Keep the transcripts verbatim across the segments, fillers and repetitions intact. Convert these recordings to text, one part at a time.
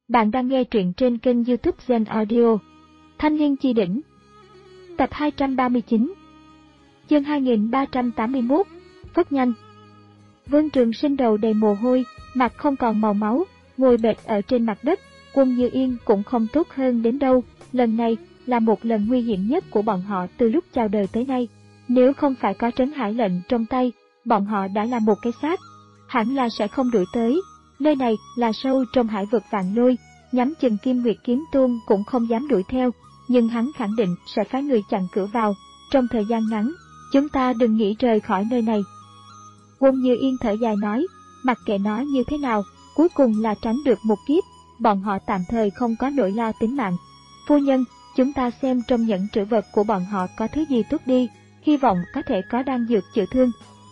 Bạn đang nghe truyện trên kênh YouTube Zen Audio. Thanh Niên Chi Đỉnh. Tập hai trăm ba mươi chín. Chương hai nghìn ba trăm tám mươi mốt. Phất nhanh. Vương Trường Sinh đầu đầy mồ hôi, mặt không còn màu máu, ngồi bệt ở trên mặt đất. Quân Như Yên cũng không tốt hơn đến đâu. Lần này là một lần nguy hiểm nhất của bọn họ từ lúc chào đời tới nay. Nếu không phải có trấn hải lệnh trong tay, bọn họ đã là một cái xác. Hẳn là sẽ không đuổi tới. Nơi này là sâu trong hải vực vạn lôi, nhắm chừng Kim Nguyệt Kiếm Tôn cũng không dám đuổi theo, nhưng hắn khẳng định sẽ phái người chặn cửa vào. Trong thời gian ngắn, chúng ta đừng nghĩ rời khỏi nơi này. Quân Như Yên thở dài nói, mặc kệ nó như thế nào, cuối cùng là tránh được một kiếp, bọn họ tạm thời không có nỗi lo tính mạng. Phu nhân, chúng ta xem trong nhẫn trữ vật của bọn họ có thứ gì tốt đi, hy vọng có thể có đan dược chữa thương.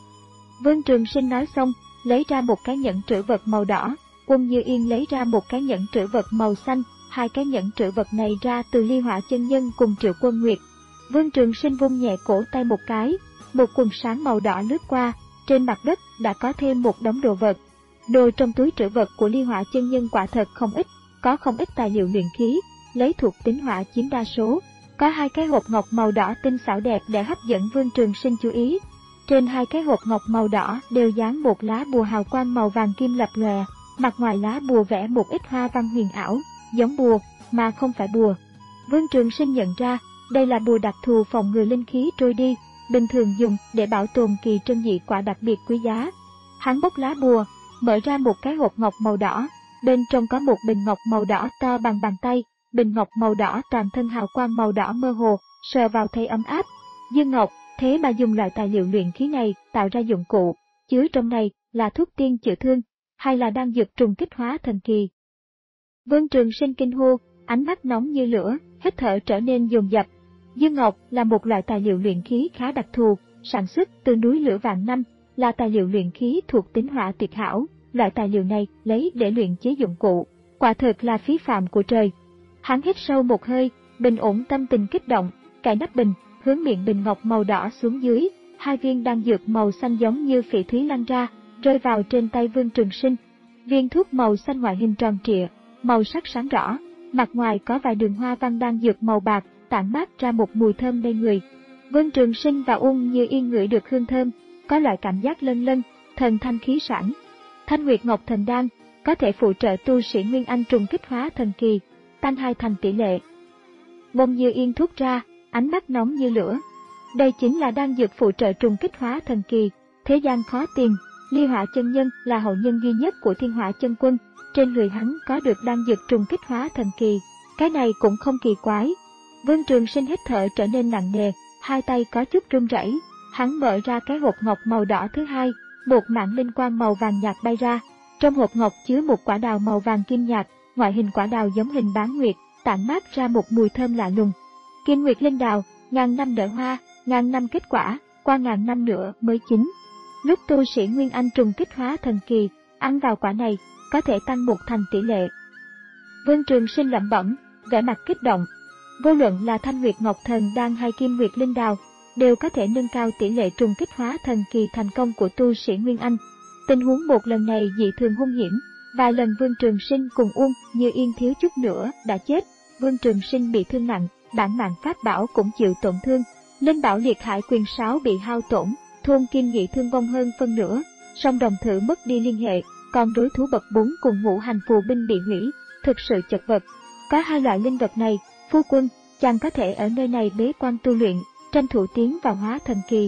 Vương Trường Sinh nói xong, lấy ra một cái nhẫn trữ vật màu đỏ. Quân Như Yên lấy ra một cái nhẫn trữ vật màu xanh, hai cái nhẫn trữ vật này ra từ Ly Hỏa Chân Nhân cùng Triệu Quân Nguyệt. Vương Trường Sinh vung nhẹ cổ tay một cái, một quần sáng màu đỏ lướt qua, trên mặt đất đã có thêm một đống đồ vật. Đồ trong túi trữ vật của Ly Hỏa Chân Nhân quả thật không ít, có không ít tài liệu luyện khí, lấy thuộc tính hỏa chiếm đa số. Có hai cái hộp ngọc màu đỏ tinh xảo đẹp để hấp dẫn Vương Trường Sinh chú ý. Trên hai cái hộp ngọc màu đỏ đều dán một lá bùa hào quang màu vàng kim lập lòe, mặt ngoài lá bùa vẽ một ít hoa văn huyền ảo, giống bùa mà không phải bùa. Vương Trường Sinh nhận ra, đây là bùa đặc thù phòng ngừa linh khí trôi đi, bình thường dùng để bảo tồn kỳ trân dị quả đặc biệt quý giá. Hắn bốc lá bùa, mở ra một cái hộp ngọc màu đỏ, bên trong có một bình ngọc màu đỏ to bằng bàn tay, bình ngọc màu đỏ toàn thân hào quang màu đỏ mơ hồ, sờ vào thấy ấm áp. Dương ngọc, thế mà dùng loại tài liệu luyện khí này tạo ra dụng cụ, chứa trong này là thuốc tiên chữa thương, hay là đan dược trùng kích hóa thần kỳ? Vương Trường Sinh kinh hô, ánh mắt nóng như lửa, hít thở trở nên dồn dập. Dương ngọc là một loại tài liệu luyện khí khá đặc thù, sản xuất từ núi lửa vạn năm, là tài liệu luyện khí thuộc tính hỏa tuyệt hảo. Loại tài liệu này lấy để luyện chế dụng cụ, quả thực là phí phạm của trời. Hắn hít sâu một hơi, bình ổn tâm tình kích động, cài nắp bình, hướng miệng bình ngọc màu đỏ xuống dưới, hai viên đan dược màu xanh giống như phỉ thúy lăn ra, rơi vào trên tay Vương Trường Sinh. Viên thuốc màu xanh ngoại hình tròn trịa, màu sắc sáng rõ, mặt ngoài có vài đường hoa văn đan dược màu bạc, tản mát ra một mùi thơm mê người. Vương Trường Sinh và Ung Như Yên ngửi được hương thơm, có loại cảm giác lân lân, thần thanh khí sảng. Thanh Nguyệt Ngọc Thần Đan có thể phụ trợ tu sĩ Nguyên Anh trùng kích hóa thần kỳ, tăng hai thành tỷ lệ. Ung Như Yên thốt ra, ánh mắt nóng như lửa. Đây chính là đan dược phụ trợ trùng kích hóa thần kỳ, thế gian khó tìm. Ly Hỏa Chân Nhân là hậu nhân duy nhất của Thiên Hỏa Chân Quân, trên người hắn có được đan dược trùng kích hóa thần kỳ, cái này cũng không kỳ quái. Vương Trường Sinh hít thở trở nên nặng nề, hai tay có chút run rẩy. Hắn mở ra cái hộp ngọc màu đỏ thứ hai, một mảng linh quang màu vàng nhạt bay ra. Trong hộp ngọc chứa một quả đào màu vàng kim nhạt, ngoại hình quả đào giống hình bán nguyệt, tản mát ra một mùi thơm lạ lùng. Kim Nguyệt Linh Đào, ngàn năm nở hoa, ngàn năm kết quả, qua ngàn năm nữa mới chín. Lúc tu sĩ Nguyên Anh trùng kích hóa thần kỳ, ăn vào quả này, có thể tăng một thành tỷ lệ. Vương Trường Sinh lẩm bẩm, vẻ mặt kích động. Vô luận là Thanh Nguyệt Ngọc Thần Đan hay Kim Nguyệt Linh Đào, đều có thể nâng cao tỷ lệ trùng kích hóa thần kỳ thành công của tu sĩ Nguyên Anh. Tình huống một lần này dị thường hung hiểm, vài lần Vương Trường Sinh cùng Ung Như Yên thiếu chút nữa đã chết. Vương Trường Sinh bị thương nặng, bản mạng pháp bảo cũng chịu tổn thương, linh bảo liệt hải quyền sáo bị hao tổn, thôn kim nhị thương vong hơn phân nửa, song đồng thử mất đi liên hệ, còn đối thú bậc bốn cùng ngũ hành phù binh bị hủy, thực sự chật vật. Có hai loại linh vật này, phu quân, chàng có thể ở nơi này bế quan tu luyện, tranh thủ tiến vào hóa thần kỳ.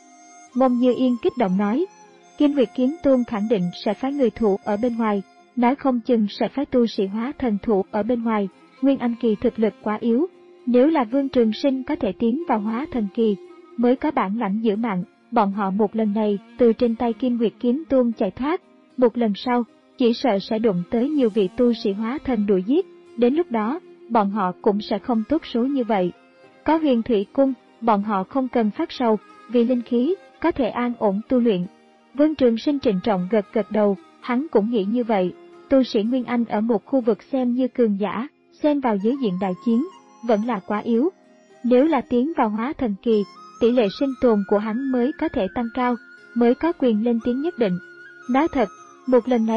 Mông Như Yên kích động nói, Kim Nguyệt Kiếm Tôn khẳng định sẽ phái người thủ ở bên ngoài, nói không chừng sẽ phái tu sĩ hóa thần thủ ở bên ngoài. Nguyên Anh kỳ thực lực quá yếu, nếu là Vương Trường Sinh có thể tiến vào hóa thần kỳ, mới có bản lãnh giữ mạng. Bọn họ một lần này từ trên tay Kim Nguyệt Kiếm Tôn chạy thoát, một lần sau chỉ sợ sẽ đụng tới nhiều vị tu sĩ hóa thần đuổi giết, đến lúc đó bọn họ cũng sẽ không tốt số như vậy. Có Huyền Thủy Cung, bọn họ không cần phát sầu, vì linh khí có thể an ổn tu luyện. Vương Trường Sinh trịnh trọng gật gật đầu, hắn cũng nghĩ như vậy. Tu sĩ Nguyên Anh ở một khu vực xem như cường giả, xen vào dưới diện đại chiến, vẫn là quá yếu. Nếu là tiến vào hóa thần kỳ, tỷ lệ sinh tồn của hắn mới có thể tăng cao, mới có quyền lên tiếng nhất định. Nói thật, một lần này,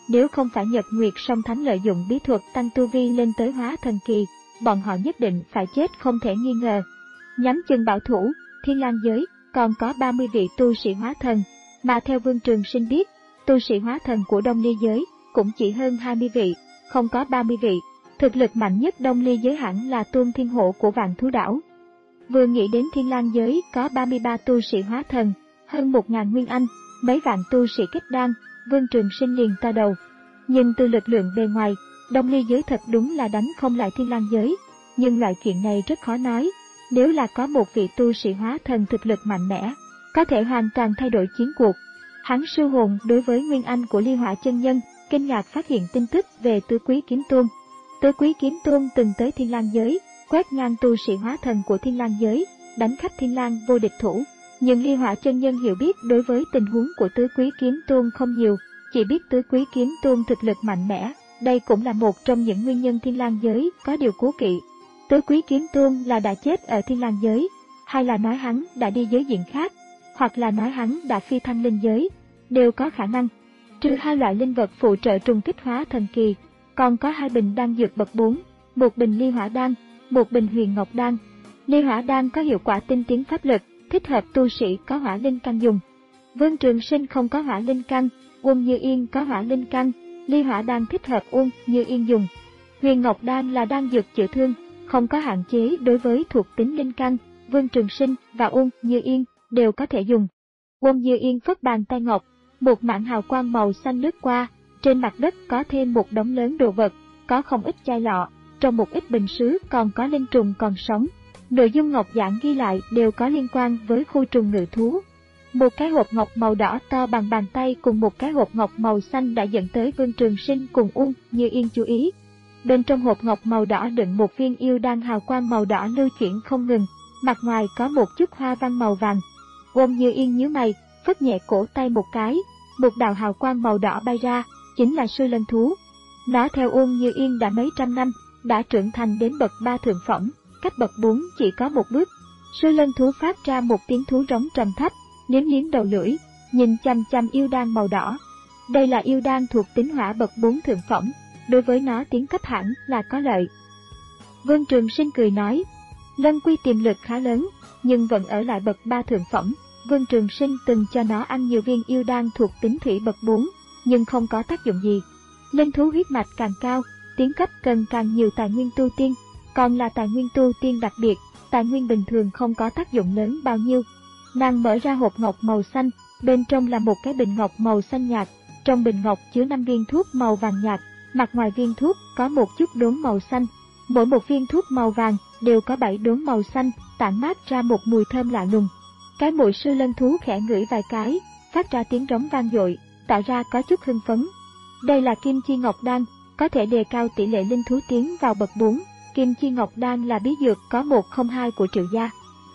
nếu không phải Nhật Nguyệt Song Thánh lợi dụng bí thuật tăng tu vi lên tới hóa thần kỳ, bọn họ nhất định phải chết không thể nghi ngờ. Nhắm chân bảo thủ, Thiên Lang giới còn có ba mươi vị tu sĩ hóa thần, mà theo Vương Trường Sinh biết, tu sĩ hóa thần của Đông Ly giới cũng chỉ hơn hai mươi vị, không có ba mươi vị. Thực lực mạnh nhất Đông Ly giới hẳn là Tôn Thiên Hộ của Vạn Thú Đảo. Vừa nghĩ đến Thiên Lang giới có ba mươi ba tu sĩ hóa thần, hơn một ngàn nguyên anh, mấy vạn tu sĩ kết đan, Vương Trường Sinh liền to đầu. Nhưng từ lực lượng bề ngoài, Đông Ly giới thật đúng là đánh không lại Thiên Lang giới, nhưng loại chuyện này rất khó nói. Nếu là có một vị tu sĩ hóa thần thực lực mạnh mẽ, có thể hoàn toàn thay đổi chiến cuộc. Hắn sư hồn đối với nguyên anh của Ly Hỏa chân nhân, kinh ngạc phát hiện tin tức về Tứ Quý Kiếm Tôn. Tứ Quý Kiếm Tôn từng tới Thiên Lang giới, quét ngang tu sĩ hóa thần của Thiên Lang giới, đánh khắp Thiên Lang vô địch thủ. Nhưng Ly Hỏa chân nhân hiểu biết đối với tình huống của Tứ Quý Kiếm Tôn không nhiều, chỉ biết Tứ Quý Kiếm Tôn thực lực mạnh mẽ. Đây cũng là một trong những nguyên nhân Thiên Lang giới có điều cố kỵ. Tứ Quý Kiếm Tôn là đã chết ở Thiên Lang giới, hay là nói hắn đã đi giới diện khác, hoặc là nói hắn đã phi thăng linh giới, đều có khả năng. Trừ hai loại linh vật phụ trợ trùng kích hóa thần kỳ, còn có hai bình đan dược bậc bốn, một bình Ly Hỏa đan, một bình Huyền Ngọc đan. Ly Hỏa đan có hiệu quả tinh tiến pháp lực, thích hợp tu sĩ có hỏa linh căn dùng. Vương Trường Sinh không có hỏa linh căn, Uông Như Yên có hỏa linh căn, Ly Hỏa đan thích hợp Uông Như Yên dùng. Huyền Ngọc đan là đan dược chữa thương, không có hạn chế đối với thuộc tính linh căn, Vương Trường Sinh và Uông Như Yên đều có thể dùng. Uông Như Yên phất bàn tay ngọc, một mảng hào quang màu xanh lướt qua, trên mặt đất có thêm một đống lớn đồ vật, có không ít chai lọ, trong một ít bình sứ còn có linh trùng còn sống. Nội dung ngọc giản ghi lại đều có liên quan với khu trùng ngự thú. Một cái hộp ngọc màu đỏ to bằng bàn tay cùng một cái hộp ngọc màu xanh đã dẫn tới Vương Trường Sinh cùng Uông Như Yên chú ý. Bên trong hộp ngọc màu đỏ đựng một viên yêu đan hào quang màu đỏ lưu chuyển không ngừng, mặt ngoài có một chút hoa văn màu vàng. Uông Như Yên nhíu mày, phất nhẹ cổ tay một cái, một đạo hào quang màu đỏ bay ra, chính là sư lân thú. Nó theo Uông Như Yên đã mấy trăm năm, đã trưởng thành đến bậc ba thượng phẩm, cách bậc bốn chỉ có một bước. Sư lân thú phát ra một tiếng thú rống trầm thấp, liếm liếm đầu lưỡi, nhìn chăm chăm yêu đan màu đỏ. Đây là yêu đan thuộc tính hỏa bậc bốn thượng phẩm, đối với nó tiến cấp hẳn là có lợi. Vương Trường Sinh cười nói, Lân Quy tiềm lực khá lớn, nhưng vẫn ở lại bậc ba thượng phẩm. Vương Trường Sinh từng cho nó ăn nhiều viên yêu đan thuộc tính thủy bậc bốn, nhưng không có tác dụng gì. Linh thú huyết mạch càng cao, tiến cấp cần càng nhiều tài nguyên tu tiên, còn là tài nguyên tu tiên đặc biệt, tài nguyên bình thường không có tác dụng lớn bao nhiêu. Nàng mở ra hộp ngọc màu xanh, bên trong là một cái bình ngọc màu xanh nhạt, trong bình ngọc chứa năm viên thuốc màu vàng nhạt, mặt ngoài viên thuốc có một chút đốm màu xanh, mỗi một viên thuốc màu vàng đều có bảy đốm màu xanh, tản mát ra một mùi thơm lạ lùng. Cái mũi sư lân thú khẽ ngửi vài cái, phát ra tiếng rống vang dội, tỏ ra có chút hưng phấn. Đây là Kim Chi Ngọc Đan, có thể đề cao tỷ lệ linh thú tiến vào bậc bốn. Kim Chi Ngọc Đan là bí dược có một không hai của Triệu gia.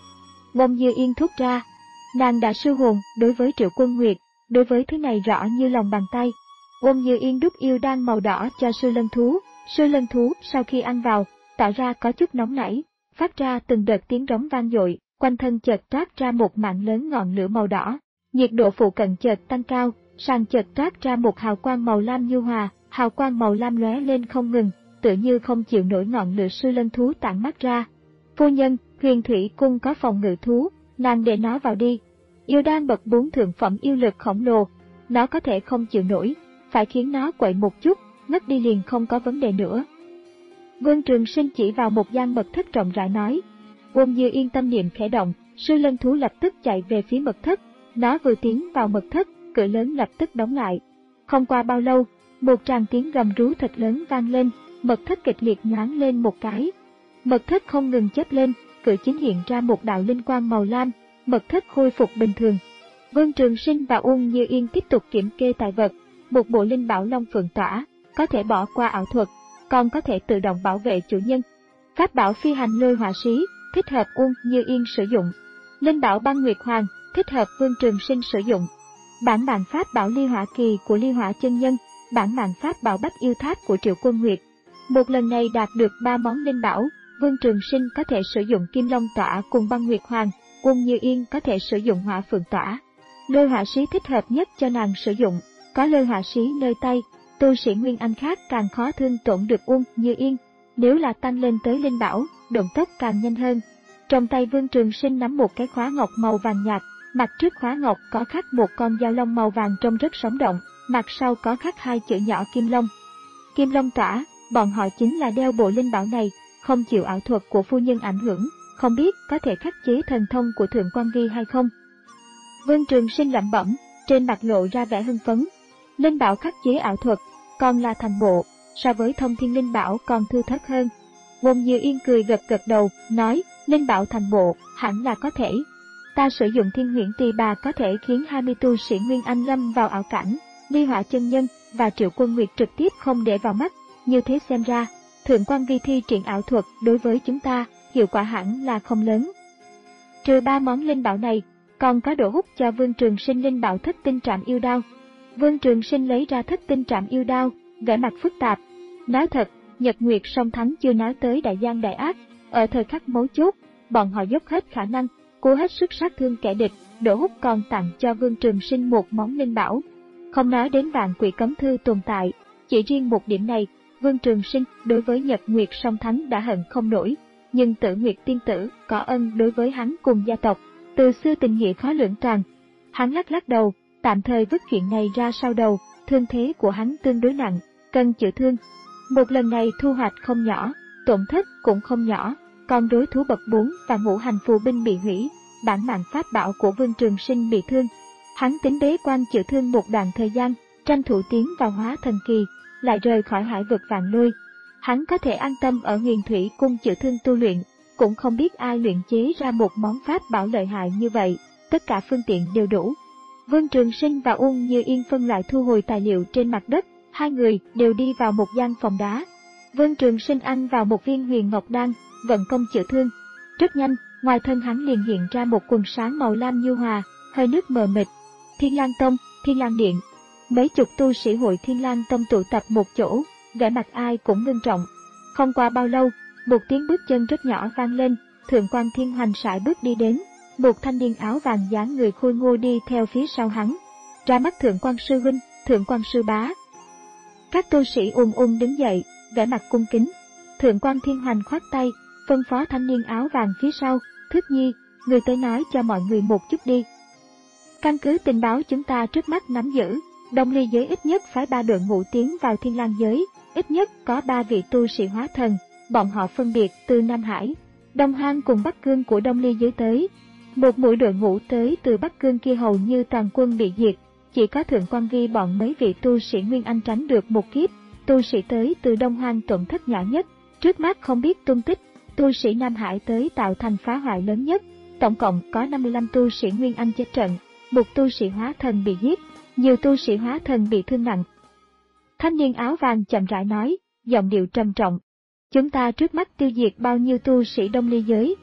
Uông Như Yên thốt ra, nàng đã sư hồn đối với Triệu Quân Nguyệt, đối với thứ này rõ như lòng bàn tay. Uông Như Yên đút yêu đan màu đỏ cho sư lân thú, sư lân thú sau khi ăn vào, tỏ ra có chút nóng nảy, phát ra từng đợt tiếng rống vang dội, quanh thân chợt toát ra một mạng lớn ngọn lửa màu đỏ, nhiệt độ phụ cận chợt tăng cao, sàn chợt toát ra một hào quang màu lam nhu hòa, hào quang màu lam lóe lên không ngừng, tựa như không chịu nổi ngọn lửa sư lân thú tản mát ra. Phu nhân, Huyền Thủy cung có phòng ngự thú, nàng để nó vào đi. Yêu đan bậc bốn thượng phẩm yêu lực khổng lồ, nó có thể không chịu nổi, phải khiến nó quậy một chút, ngất đi liền không có vấn đề nữa. Vương Trường Sinh chỉ vào một gian mật thất rộng rãi nói. Uông Như Yên tâm niệm khẽ động, sư lân thú lập tức chạy về phía mật thất. Nó vừa tiến vào mật thất, cửa lớn lập tức đóng lại. Không qua bao lâu, một tràng tiếng gầm rú thật lớn vang lên, mật thất kịch liệt nhoáng lên một cái. Mật thất không ngừng chớp lên, cửa chính hiện ra một đạo linh quang màu lam, mật thất khôi phục bình thường. Vương Trường Sinh và Uông Như Yên tiếp tục kiểm kê tài vật, một bộ linh bảo long phượng tỏa, có thể bỏ qua ảo thuật, còn có thể tự động bảo vệ chủ nhân. Pháp bảo phi hành lôi hỏa sĩ, thích hợp Uông Như Yên sử dụng. Linh bảo băng nguyệt hoàng, thích hợp Vương Trường Sinh sử dụng. Bản mạng pháp bảo ly hỏa kỳ của ly hỏa chân nhân, bản mạng pháp bảo bách yêu tháp của Triệu Quân Nguyệt. Một lần này đạt được ba món linh bảo, Vương Trường Sinh có thể sử dụng kim long tỏa cùng băng nguyệt hoàng, Uông Như Yên có thể sử dụng hỏa phượng tỏa. Lôi hỏa sĩ thích hợp nhất cho nàng sử dụng, có lôi hỏa sĩ nơi tay, tu sĩ Nguyên Anh khác càng khó thương tổn được Uông Như Yên. Nếu là tăng lên tới linh bảo, động tốc càng nhanh hơn. Trong tay Vương Trường Sinh nắm một cái khóa ngọc màu vàng nhạt, mặt trước khóa ngọc có khắc một con dao long màu vàng trông rất sống động, mặt sau có khắc hai chữ nhỏ Kim Long. Kim Long tỏa, bọn họ chính là đeo bộ linh bảo này, không chịu ảo thuật của phu nhân ảnh hưởng, không biết có thể khắc chế thần thông của Thượng Quan Vi hay không. Vương Trường Sinh lẩm bẩm, trên mặt lộ ra vẻ hưng phấn. Linh bảo khắc chế ảo thuật, còn là thành bộ, so với thông thiên linh bảo còn thư thớt hơn. Uông Như Yên cười gật gật đầu, nói, linh bảo thành bộ, hẳn là có thể. Ta sử dụng Thiên Huyễn Tỳ Bà có thể khiến hai mươi tu sĩ Nguyên Anh lâm vào ảo cảnh, Ly Hỏa Chân Nhân và Triệu Quân Nguyệt trực tiếp không để vào mắt. Như thế xem ra, Thượng Quan Vi thi triển ảo thuật đối với chúng ta, hiệu quả hẳn là không lớn. Trừ ba món linh bảo này, còn có độ hút cho Vương Trường Sinh linh bảo Thất Tinh Trảm Yêu Đao. Vương Trường Sinh lấy ra Thất Tinh Trảm Yêu Đao, vẻ mặt phức tạp. Nói thật, Nhật Nguyệt Song Thánh chưa nói tới đại gian đại ác, ở thời khắc mấu chốt, bọn họ dốc hết khả năng, cố hết sức sát thương kẻ địch. Đỗ Húc còn tặng cho Vương Trường Sinh một món linh bảo. Không nói đến Vạn Quỷ Cấm Thư tồn tại, chỉ riêng một điểm này, Vương Trường Sinh đối với Nhật Nguyệt Song Thánh đã hận không nổi, nhưng Tử Nguyệt Tiên Tử có ân đối với hắn cùng gia tộc, từ xưa tình nghĩa khó lưỡng toàn. Hắn lắc lắc đầu, tạm thời vứt chuyện này ra sau đầu, thương thế của hắn tương đối nặng, cần chữa thương. Một lần này thu hoạch không nhỏ, tổn thất cũng không nhỏ, còn đối thú bậc bốn và ngũ hành phù binh bị hủy, bản mạng pháp bảo của Vương Trường Sinh bị thương. Hắn tính bế quan chữa thương một đoạn thời gian, tranh thủ tiến vào hóa thần kỳ, lại rời khỏi hải vực Vạn Lôi. Hắn có thể an tâm ở Huyền Thủy Cung chữa thương tu luyện, cũng không biết ai luyện chế ra một món pháp bảo lợi hại như vậy, tất cả phương tiện đều đủ. Vương Trường Sinh và Uông Như Yên phân loại thu hồi tài liệu trên mặt đất, hai người đều đi vào một gian phòng đá. Vương Trường Sinh ăn vào một viên huyền ngọc đan, vận công chữa thương. Rất nhanh, ngoài thân hắn liền hiện ra một quần sáng màu lam nhu hòa, hơi nước mờ mịt. Thiên Lang Tông, Thiên Lang Điện. Mấy chục tu sĩ hội Thiên Lang Tông tụ tập một chỗ, vẻ mặt ai cũng ngưng trọng. Không qua bao lâu, một tiếng bước chân rất nhỏ vang lên, Thượng Quan Thiên Hoành sải bước đi đến, một thanh niên áo vàng dáng người khôi ngô đi theo phía sau hắn. Ra mắt Thượng Quan sư huynh, Thượng Quan sư bá. Các tu sĩ ùn ùn đứng dậy, vẻ mặt cung kính. Thượng Quan Thiên Hoành khoát tay, phân phó thanh niên áo vàng phía sau, Thức Nhi, người tới nói cho mọi người một chút đi. Căn cứ tình báo chúng ta trước mắt nắm giữ, Đông Ly giới ít nhất phái ba đội ngũ tiến vào Thiên Lang giới, ít nhất có ba vị tu sĩ hóa thần, bọn họ phân biệt từ Nam Hải, Đông Hoang cùng Bắc Cương của Đông Ly giới tới. Một mũi đội ngũ tới từ Bắc Cương kia hầu như toàn quân bị diệt, chỉ có Thượng Quan Vi bọn mấy vị tu sĩ Nguyên Anh tránh được một kiếp. Tu sĩ tới từ Đông Hoang tổn thất nhỏ nhất, trước mắt không biết tung tích. Tu sĩ Nam Hải tới tạo thành phá hoại lớn nhất, tổng cộng có năm mươi lăm tu sĩ Nguyên Anh chết trận, một tu sĩ hóa thần bị giết, nhiều tu sĩ hóa thần bị thương nặng. Thanh niên áo vàng chậm rãi nói, giọng điệu trầm trọng. Chúng ta trước mắt tiêu diệt bao nhiêu tu sĩ Đông Ly giới?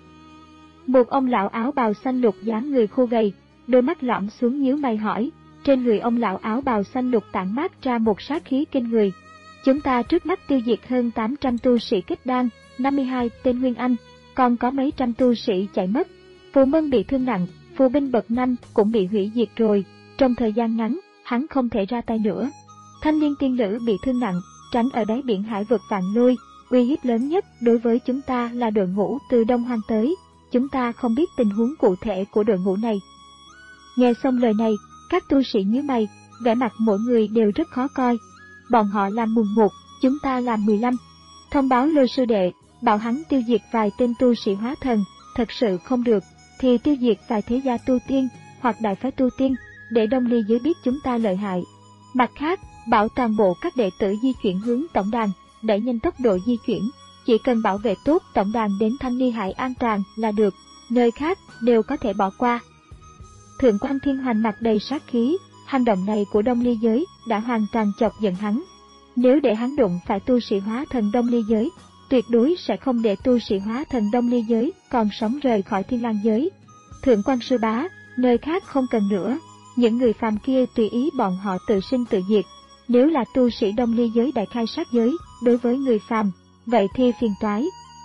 Một ông lão áo bào xanh lục dáng người khô gầy, đôi mắt lõm xuống nhíu mày hỏi. Trên người ông lão áo bào xanh lục tản mát ra một sát khí kinh người. Chúng ta trước mắt tiêu diệt hơn tám trăm tu sĩ kết đan, năm mươi hai tên Nguyên Anh, còn có mấy trăm tu sĩ chạy mất. Phù Mân bị thương nặng, phù binh bậc năm cũng bị hủy diệt rồi, trong thời gian ngắn, hắn không thể ra tay nữa. Thanh Liên tiên nữ bị thương nặng, tránh ở đáy biển hải vực Vạn Lôi, uy hiếp lớn nhất đối với chúng ta là đội ngũ từ Đông Hoang tới, chúng ta không biết tình huống cụ thể của đội ngũ này. Nghe xong lời này, các tu sĩ nhíu mày, vẻ mặt mỗi người đều rất khó coi. Bọn họ làm mùng một, chúng ta làm mười lăm. Thông báo Lôi sư đệ, bảo hắn tiêu diệt vài tên tu sĩ hóa thần, thật sự không được, thì tiêu diệt vài thế gia tu tiên, hoặc đại phái tu tiên, để Đông Ly giới biết chúng ta lợi hại. Mặt khác, bảo toàn bộ các đệ tử di chuyển hướng tổng đàn, đẩy nhanh tốc độ di chuyển, chỉ cần bảo vệ tốt tổng đàn đến Thanh Ly Hải an toàn là được, nơi khác đều có thể bỏ qua. Thượng Quan Thiên Hoành mặt đầy sát khí, hành động này của Đông Ly giới đã hoàn toàn chọc giận hắn. Nếu để hắn đụng phải tu sĩ hóa thần Đông Ly giới, tuyệt đối sẽ không để tu sĩ hóa thần Đông Ly giới còn sống rời khỏi Thiên Lang giới. Thượng Quan sư bá, nơi khác không cần nữa, những người phàm kia tùy ý bọn họ tự sinh tự diệt. Nếu là tu sĩ Đông Ly giới đại khai sát giới đối với người phàm, vậy thì phiền toái.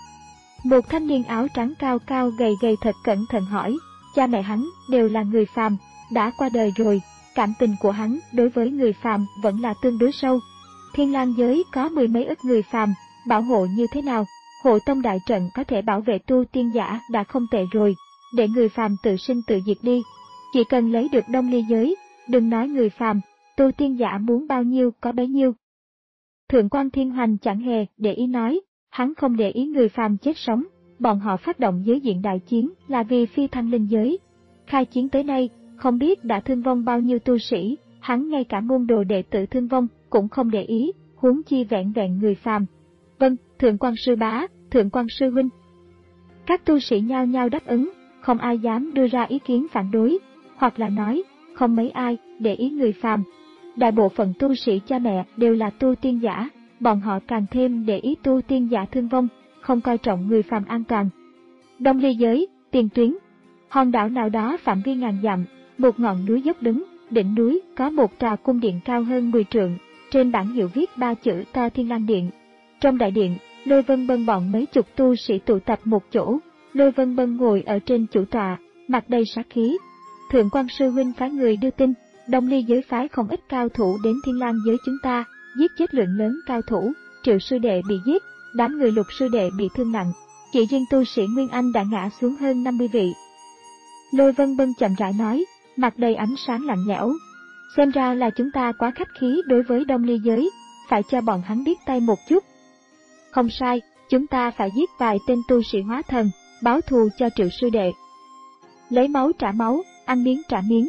Một thanh niên áo trắng cao cao gầy gầy thật cẩn thận hỏi, cha mẹ hắn đều là người phàm, đã qua đời rồi, cảm tình của hắn đối với người phàm vẫn là tương đối sâu. Thiên Lang giới có mười mấy ức người phàm, bảo hộ như thế nào? Hộ tông đại trận có thể bảo vệ tu tiên giả đã không tệ rồi, để người phàm tự sinh tự diệt đi. Chỉ cần lấy được Đông Ly giới, đừng nói người phàm, tu tiên giả muốn bao nhiêu có bấy nhiêu. Thượng quan Thiên Hoành chẳng hề để ý nói, hắn không để ý người phàm chết sống, bọn họ phát động giới diện đại chiến là vì phi thăng linh giới. Khai chiến tới nay, không biết đã thương vong bao nhiêu tu sĩ, hắn ngay cả môn đồ đệ tử thương vong cũng không để ý, huống chi vẹn vẹn người phàm. Vâng, thượng quan sư bá, thượng quan sư huynh. Các tu sĩ nhao nhao đáp ứng, không ai dám đưa ra ý kiến phản đối, hoặc là nói, không mấy ai để ý người phàm. Đại bộ phận tu sĩ cha mẹ đều là tu tiên giả, bọn họ càng thêm để ý tu tiên giả thương vong, không coi trọng người phàm an toàn. Đông Ly giới, tiền tuyến. Hòn đảo nào đó phạm vi ngàn dặm, một ngọn núi dốc đứng, đỉnh núi có một tòa cung điện cao hơn mười trượng, trên bảng hiệu viết ba chữ to Thiên Lang Điện. Trong đại điện, Lôi Vân Bân bọn mấy chục tu sĩ tụ tập một chỗ, Lôi Vân Bân ngồi ở trên chủ tọa, mặt đầy sát khí. Thượng quan sư huynh phái người đưa tin, Đông Ly giới phái không ít cao thủ đến Thiên Lang giới chúng ta, giết chết lượng lớn cao thủ, Triệu sư đệ bị giết, đám người Lục sư đệ bị thương nặng, chỉ riêng tu sĩ Nguyên Anh đã ngã xuống hơn năm mươi vị. Lôi Vân Bân chậm rãi nói, mặt đầy ánh sáng lạnh lẽo. Xem ra là chúng ta quá khách khí đối với Đông Ly giới, phải cho bọn hắn biết tay một chút. Không sai, chúng ta phải giết vài tên tu sĩ hóa thần, báo thù cho Triệu sư đệ. Lấy máu trả máu, ăn miếng trả miếng.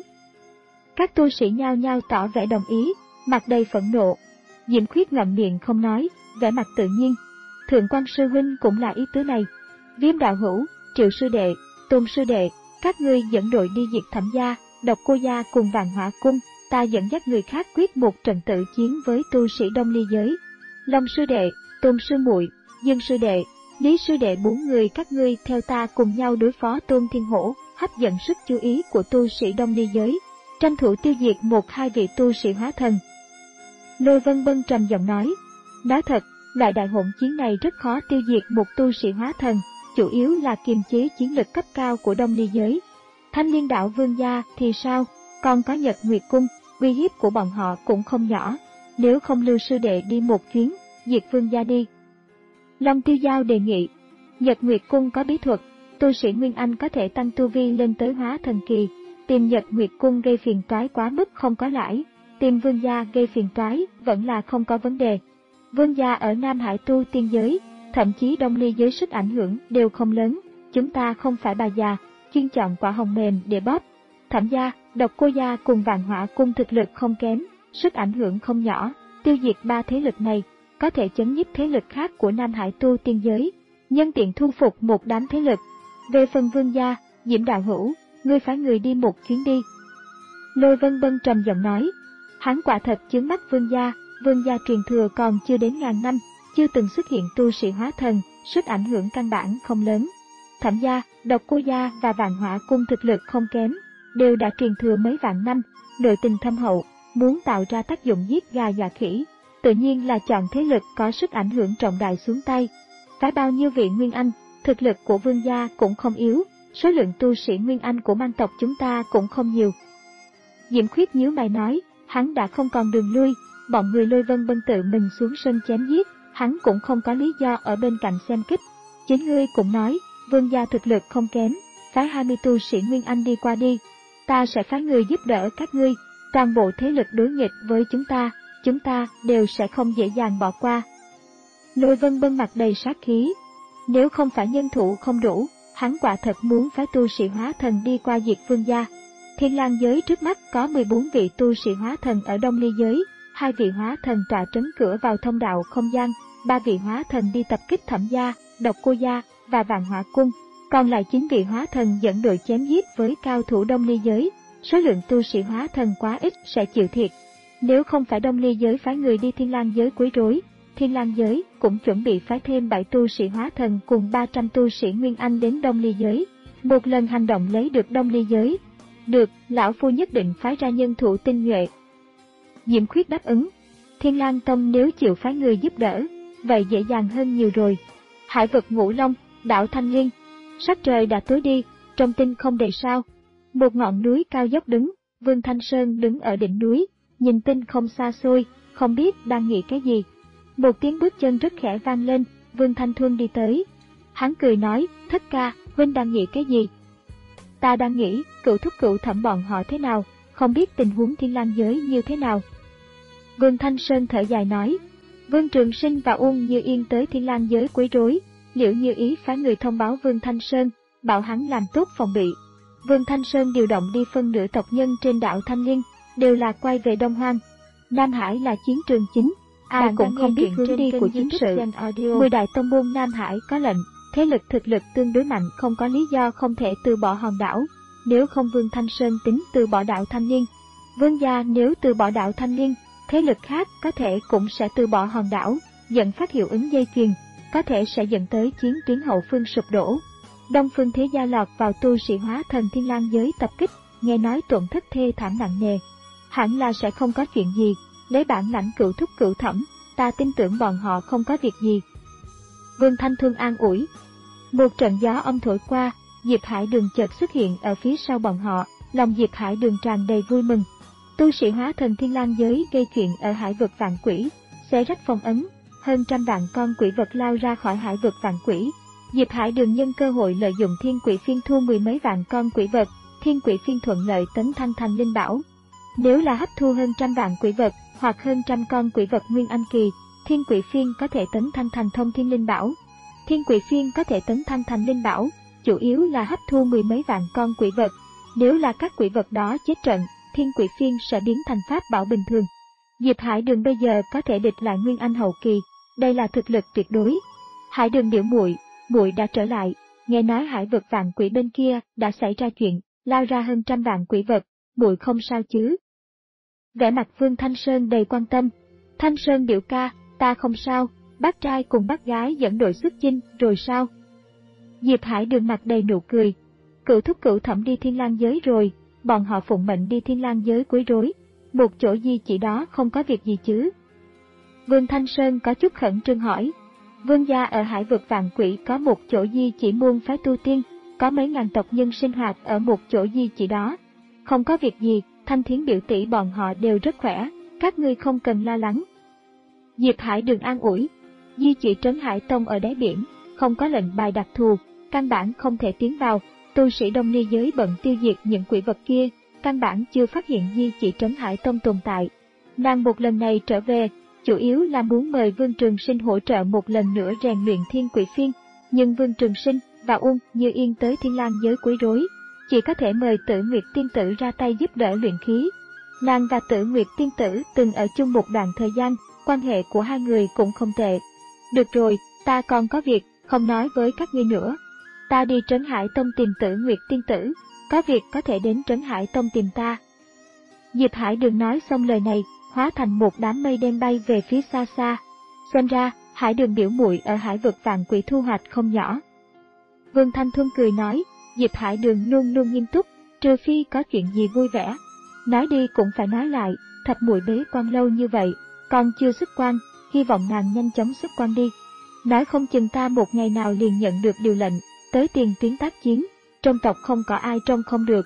Các tu sĩ nhao nhao tỏ vẻ đồng ý, mặt đầy phẫn nộ. Diễm Khuyết ngậm miệng không nói, vẻ mặt tự nhiên. Thượng quan sư huynh cũng là ý tứ này. Viêm đạo hữu, Triệu sư đệ, Tôn sư đệ, các ngươi dẫn đội đi diệt Thẩm gia, Độc Cô gia cùng Vạn Hỏa cung, ta dẫn dắt người khác quyết một trận tự chiến với tu sĩ Đông Ly giới. Long sư đệ, Tôn sư muội, Dương sư đệ, Lý sư đệ, bốn người các ngươi theo ta cùng nhau đối phó Tôn Thiên Hổ, hấp dẫn sức chú ý của tu sĩ Đông Ly giới, tranh thủ tiêu diệt một hai vị tu sĩ hóa thần. Lôi Vân Bân trầm giọng nói, nói thật, loại đại hỗn chiến này rất khó tiêu diệt một tu sĩ hóa thần, chủ yếu là kiềm chế chiến lực cấp cao của Đông Ly giới. Thanh Liên đạo Vương gia thì sao, còn có Nhật Nguyệt cung, uy hiếp của bọn họ cũng không nhỏ, nếu không Lưu sư đệ đi một chuyến, diệt Vương gia đi. Long Tiêu Giao đề nghị, Nhật Nguyệt cung có bí thuật, tu sĩ Nguyên Anh có thể tăng tu vi lên tới hóa thần kỳ, tìm Nhật Nguyệt cung gây phiền toái quá mức không có lãi, tìm Vương gia gây phiền toái vẫn là không có vấn đề. Vương gia ở Nam Hải tu tiên giới, thậm chí Đông Ly giới sức ảnh hưởng đều không lớn, chúng ta không phải bà già, chuyên chọn quả hồng mềm để bóp. Thẩm gia, Độc Cô gia cùng Vạn Hỏa cung thực lực không kém, sức ảnh hưởng không nhỏ, tiêu diệt ba thế lực này, có thể chấn nhiếp thế lực khác của Nam Hải tu tiên giới, nhân tiện thu phục một đám thế lực. Về phần Vương gia, Diễm đạo hữu, ngươi phái người đi một chuyến đi. Lôi Vân Bân trầm giọng nói, hắn quả thật chướng mắt Vương gia, Vương gia truyền thừa còn chưa đến ngàn năm, chưa từng xuất hiện tu sĩ hóa thần, sức ảnh hưởng căn bản không lớn. Thẩm gia, Độc Cô gia và Vạn Hỏa cung thực lực không kém, đều đã truyền thừa mấy vạn năm, nội tình thâm hậu, muốn tạo ra tác dụng giết gà dọa khỉ, tự nhiên là chọn thế lực có sức ảnh hưởng trọng đại xuống tay. Phái bao nhiêu vị Nguyên Anh, thực lực của Vương gia cũng không yếu, số lượng tu sĩ Nguyên Anh của mang tộc chúng ta cũng không nhiều. Diễm Khuyết nhíu mày nói, hắn đã không còn đường lui, bọn người Lôi Vân Bân tự mình xuống sân chém giết, hắn cũng không có lý do ở bên cạnh xem kích. Chính ngươi cũng nói, Vương gia thực lực không kém, phái hai mươi tu sĩ Nguyên Anh đi qua đi, ta sẽ phái người giúp đỡ các ngươi, toàn bộ thế lực đối nghịch với chúng ta, chúng ta đều sẽ không dễ dàng bỏ qua. Lôi Vân Bân mặt đầy sát khí, nếu không phải nhân thủ không đủ, hắn quả thật muốn phái tu sĩ hóa thần đi qua diệt Vương gia. Thiên Lang giới trước mắt có mười bốn vị tu sĩ hóa thần ở Đông Ly giới, hai vị hóa thần tọa trấn cửa vào thông đạo không gian, ba vị hóa thần đi tập kích Thẩm gia, Độc Cô gia và Vạn Hỏa cung, còn lại chín vị hóa thần dẫn đội chém giết với cao thủ Đông Ly giới. Số lượng tu sĩ hóa thần quá ít sẽ chịu thiệt. Nếu không phải Đông Ly giới phái người đi Thiên Lang giới quấy rối, Thiên Lang giới cũng chuẩn bị phái thêm bảy tu sĩ hóa thần cùng ba trăm tu sĩ Nguyên Anh đến Đông Ly giới, một lần hành động lấy được Đông Ly giới. Được, lão phu nhất định phái ra nhân thủ tinh nhuệ. Diễm Khuyết đáp ứng. Thiên Lang tông nếu chịu phái người giúp đỡ, vậy dễ dàng hơn nhiều rồi. Hải vực Ngũ Long, đảo Thanh Liên. Sắc trời đã tối đi, trong tinh không đầy sao. Một ngọn núi cao dốc đứng, Vương Thanh Sơn đứng ở đỉnh núi, nhìn tinh không xa xôi, không biết đang nghĩ cái gì. Một tiếng bước chân rất khẽ vang lên, Vương Thanh Thuân đi tới. Hắn cười nói, Thất ca, huynh đang nghĩ cái gì? Ta đang nghĩ, cựu thúc cựu thẩm bọn họ thế nào, không biết tình huống Thiên Lang giới như thế nào. Vương Thanh Sơn thở dài nói, Vương Trường Sinh và Uông Như Yên tới Thiên Lang giới quấy rối, Liễu Như Ý phái người thông báo Vương Thanh Sơn, bảo hắn làm tốt phòng bị. Vương Thanh Sơn điều động đi phân nửa tộc nhân trên đảo Thanh Liên, đều là quay về Đông Hoang. Nam Hải là chiến trường chính, ai Bạn cũng không biết hướng đi của chiến sự. Mười đại tông môn Nam Hải có lệnh, thế lực thực lực tương đối mạnh không có lý do không thể từ bỏ hòn đảo. Nếu không Vương Thanh Sơn tính từ bỏ đảo Thanh Liên. Vương gia nếu từ bỏ đảo Thanh Liên, thế lực khác có thể cũng sẽ từ bỏ hòn đảo, dẫn phát hiệu ứng dây chuyền, có thể sẽ dẫn tới chiến tuyến hậu phương sụp đổ. Đông Phương Thế Gia lọt vào tu sĩ hóa thần Thiên Lang giới tập kích, nghe nói tổn thất thê thảm nặng nề. Hẳn là sẽ không có chuyện gì, lấy bản lãnh cựu thúc cựu thẩm, ta tin tưởng bọn họ không có việc gì. Vương Thanh Thuân an ủi. Một trận gió âm thổi qua, Diệp Hải Đường chợt xuất hiện ở phía sau bọn họ, lòng Diệp Hải Đường tràn đầy vui mừng. Tu sĩ hóa thần Thiên Lang giới gây chuyện ở hải vực vạn quỷ, xé rách phong ấn, hơn trăm vạn con quỷ vật lao ra khỏi hải vực vạn quỷ. Diệp Hải Đường nhân cơ hội lợi dụng Thiên Quỷ Phiên thu mười mấy vạn con quỷ vật, Thiên Quỷ Phiên thuận lợi tấn thăng thành linh bảo. Nếu là hấp thu hơn trăm vạn quỷ vật hoặc hơn trăm con quỷ vật nguyên anh kỳ, Thiên Quỷ Phiên có thể tấn thăng thành thông thiên linh bảo. Thiên Quỷ Phiên có thể tấn thăng thành linh bảo, chủ yếu là hấp thu mười mấy vạn con quỷ vật. Nếu là các quỷ vật đó chết trận, Thiên Quỷ Phiên sẽ biến thành pháp bảo bình thường. Diệp Hải Đường bây giờ có thể địch lại nguyên anh hậu kỳ, đây là thực lực tuyệt đối. Hải Đường biểu muội, muội đã trở lại, nghe nói hải vực vạn quỷ bên kia đã xảy ra chuyện, lao ra hơn trăm vạn quỷ vật, muội không sao chứ? Vẻ mặt Vương Thanh Sơn đầy quan tâm. Thanh Sơn biểu ca, ta không sao, bác trai cùng bác gái dẫn đội xuất chinh, rồi sao? Diệp Hải Đường mặt đầy nụ cười. Cựu thúc cựu thẩm đi Thiên Lang giới rồi, bọn họ phụng mệnh đi Thiên Lang giới quấy rối. Một chỗ di chỉ đó không có việc gì chứ? Vương Thanh Sơn có chút khẩn trương hỏi. Vương gia ở hải vực vạn quỷ có một chỗ di chỉ môn phái tu tiên, có mấy ngàn tộc nhân sinh hoạt ở một chỗ di chỉ đó. Không có việc gì, Thanh Thiến biểu tỷ bọn họ đều rất khỏe, các ngươi không cần lo lắng. Diệp Hải Đường an ủi. Di chỉ Trấn Hải Tông ở đáy biển, không có lệnh bài đặc thù, căn bản không thể tiến vào. Tu sĩ Đông Ni giới bận tiêu diệt những quỷ vật kia, căn bản chưa phát hiện di chỉ Trấn Hải Tông tồn tại. Nàng một lần này trở về, chủ yếu là muốn mời Vương Trường Sinh hỗ trợ một lần nữa rèn luyện Thiên Quỷ Phiên, nhưng Vương Trường Sinh và Uông Như Yên tới Thiên Lang giới quấy rối, chỉ có thể mời Tử Nguyệt Tiên Tử ra tay giúp đỡ luyện khí. Nàng và Tử Nguyệt Tiên Tử từng ở chung một đoạn thời gian, quan hệ của hai người cũng không tệ. Được rồi, ta còn có việc, không nói với các ngươi nữa. Ta đi Trấn Hải Tông tìm Tử Nguyệt Tiên Tử, có việc có thể đến Trấn Hải Tông tìm ta. Diệp Hải Đường nói xong lời này, hóa thành một đám mây đen bay về phía xa xa. Xem ra, Hải Đường biểu muội ở hải vực vạn quỷ thu hoạch không nhỏ. Vương Thanh Thuân cười nói, Diệp Hải Đường luôn luôn nghiêm túc, trừ phi có chuyện gì vui vẻ. Nói đi cũng phải nói lại, Thạch muội bế quan lâu như vậy, còn chưa xuất quan, hy vọng nàng nhanh chóng xuất quan đi. Nói không chừng ta một ngày nào liền nhận được điều lệnh, tới tiền tuyến tác chiến, trong tộc không có ai trông không được.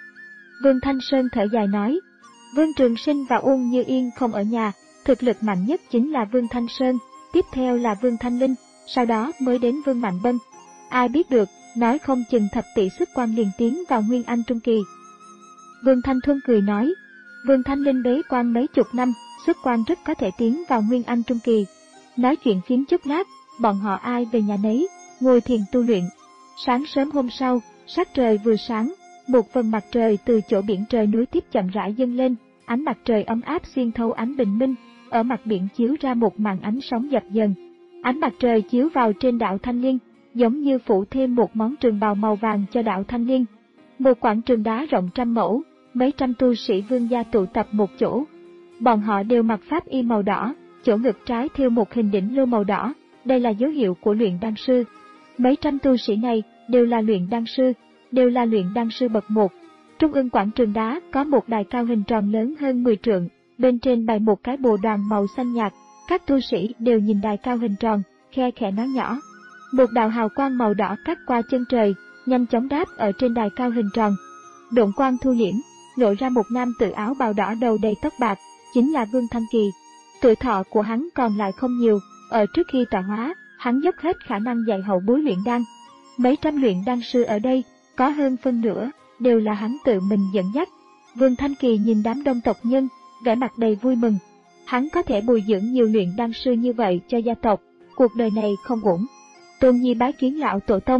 Vương Thanh Sơn thở dài nói, Vương Trường Sinh và Uông Như Yên không ở nhà, thực lực mạnh nhất chính là Vương Thanh Sơn, tiếp theo là Vương Thanh Linh, sau đó mới đến Vương Mạnh Bân. Ai biết được, nói không chừng thập tỷ xuất quan liền tiến vào Nguyên Anh Trung Kỳ. Vương Thanh Thuân cười nói, Vương Thanh Linh bế quan mấy chục năm, xuất quan rất có thể tiến vào Nguyên Anh Trung Kỳ. Nói chuyện phiếm chút lát, bọn họ ai về nhà nấy, ngồi thiền tu luyện. Sáng sớm hôm sau, sắc trời vừa sáng, một phần mặt trời từ chỗ biển trời núi tiếp chậm rãi dâng lên, ánh mặt trời ấm áp xuyên thấu ánh bình minh, ở mặt biển chiếu ra một màn ánh sóng dập dần. Ánh mặt trời chiếu vào trên đảo Thanh Liên, giống như phủ thêm một món trường bào màu vàng cho đảo Thanh Liên. Một quảng trường đá rộng trăm mẫu, mấy trăm tu sĩ vương gia tụ tập một chỗ. Bọn họ đều mặc pháp y màu đỏ, chỗ ngực trái thêu một hình đỉnh lưu màu đỏ, đây là dấu hiệu của luyện đan sư. Mấy trăm tu sĩ này đều là luyện đan sư, đều là luyện đan sư bậc một. Trung ương quảng trường đá có một đài cao hình tròn lớn hơn mười trượng, bên trên bày một cái bồ đoàn màu xanh nhạt, các tu sĩ đều nhìn đài cao hình tròn, khe khẽ nói nhỏ. Một đạo hào quang màu đỏ cắt qua chân trời, nhanh chóng đáp ở trên đài cao hình tròn. Độn quang thu liễm, lộ ra một nam tử áo bào đỏ đầu đầy tóc bạc, chính là Vương Thanh Kỳ. Tuổi thọ của hắn còn lại không nhiều, ở trước khi tọa hóa, hắn dốc hết khả năng dạy hậu bối luyện đan. Mấy trăm luyện đan sư ở đây, có hơn phân nửa, đều là hắn tự mình dẫn dắt. Vương Thanh Kỳ nhìn đám đông tộc nhân, vẻ mặt đầy vui mừng. Hắn có thể bồi dưỡng nhiều luyện đan sư như vậy cho gia tộc, cuộc đời này không uổng. Tôn Nhi bái kiến lão tổ tông.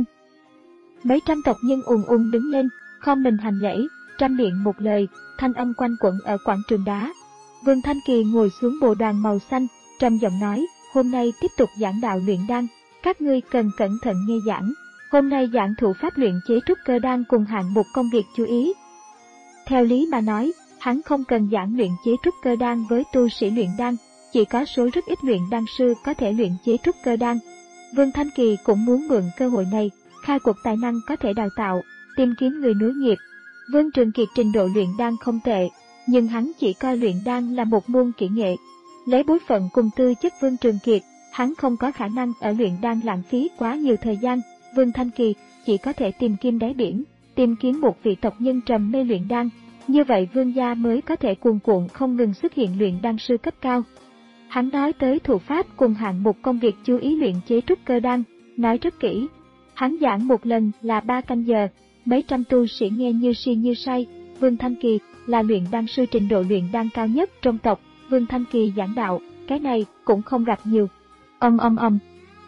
Mấy trăm tộc nhân ùn ùn đứng lên, khom mình hành lễ, trăm miệng một lời, thanh âm quanh quẩn ở quảng trường đá. Vương Thanh Kỳ ngồi xuống bồ đoàn màu xanh, trầm giọng nói, hôm nay tiếp tục giảng đạo luyện đan, các ngươi cần cẩn thận nghe giảng. Hôm nay giảng thủ pháp luyện chế trúc cơ đan cùng hạng mục công việc chú ý. Theo lý mà nói, hắn không cần giảng luyện chế trúc cơ đan với tu sĩ luyện đan, chỉ có số rất ít luyện đan sư có thể luyện chế trúc cơ đan. Vương Thanh Kỳ cũng muốn mượn cơ hội này, khai quật tài năng có thể đào tạo, tìm kiếm người nối nghiệp. Vương Trường Kiệt trình độ luyện đan không tệ, nhưng hắn chỉ coi luyện đan là một môn kỹ nghệ. Lấy bối phận cùng tư chất Vương Trường Kiệt, hắn không có khả năng ở luyện đan lãng phí quá nhiều thời gian. Vương Thanh Kỳ chỉ có thể tìm kiếm đáy biển, tìm kiếm một vị tộc nhân trầm mê luyện đan, như vậy Vương gia mới có thể cuồn cuộn không ngừng xuất hiện luyện đan sư cấp cao. Hắn nói tới thủ pháp cùng hạng mục công việc chú ý luyện chế trúc cơ đan, nói rất kỹ. Hắn giảng một lần là ba canh giờ, mấy trăm tu sĩ nghe như si như say. Vương Thanh Kỳ là luyện đan sư trình độ luyện đan cao nhất trong tộc, Vương Thanh Kỳ giảng đạo, cái này cũng không gặp nhiều. Ầm ầm ầm.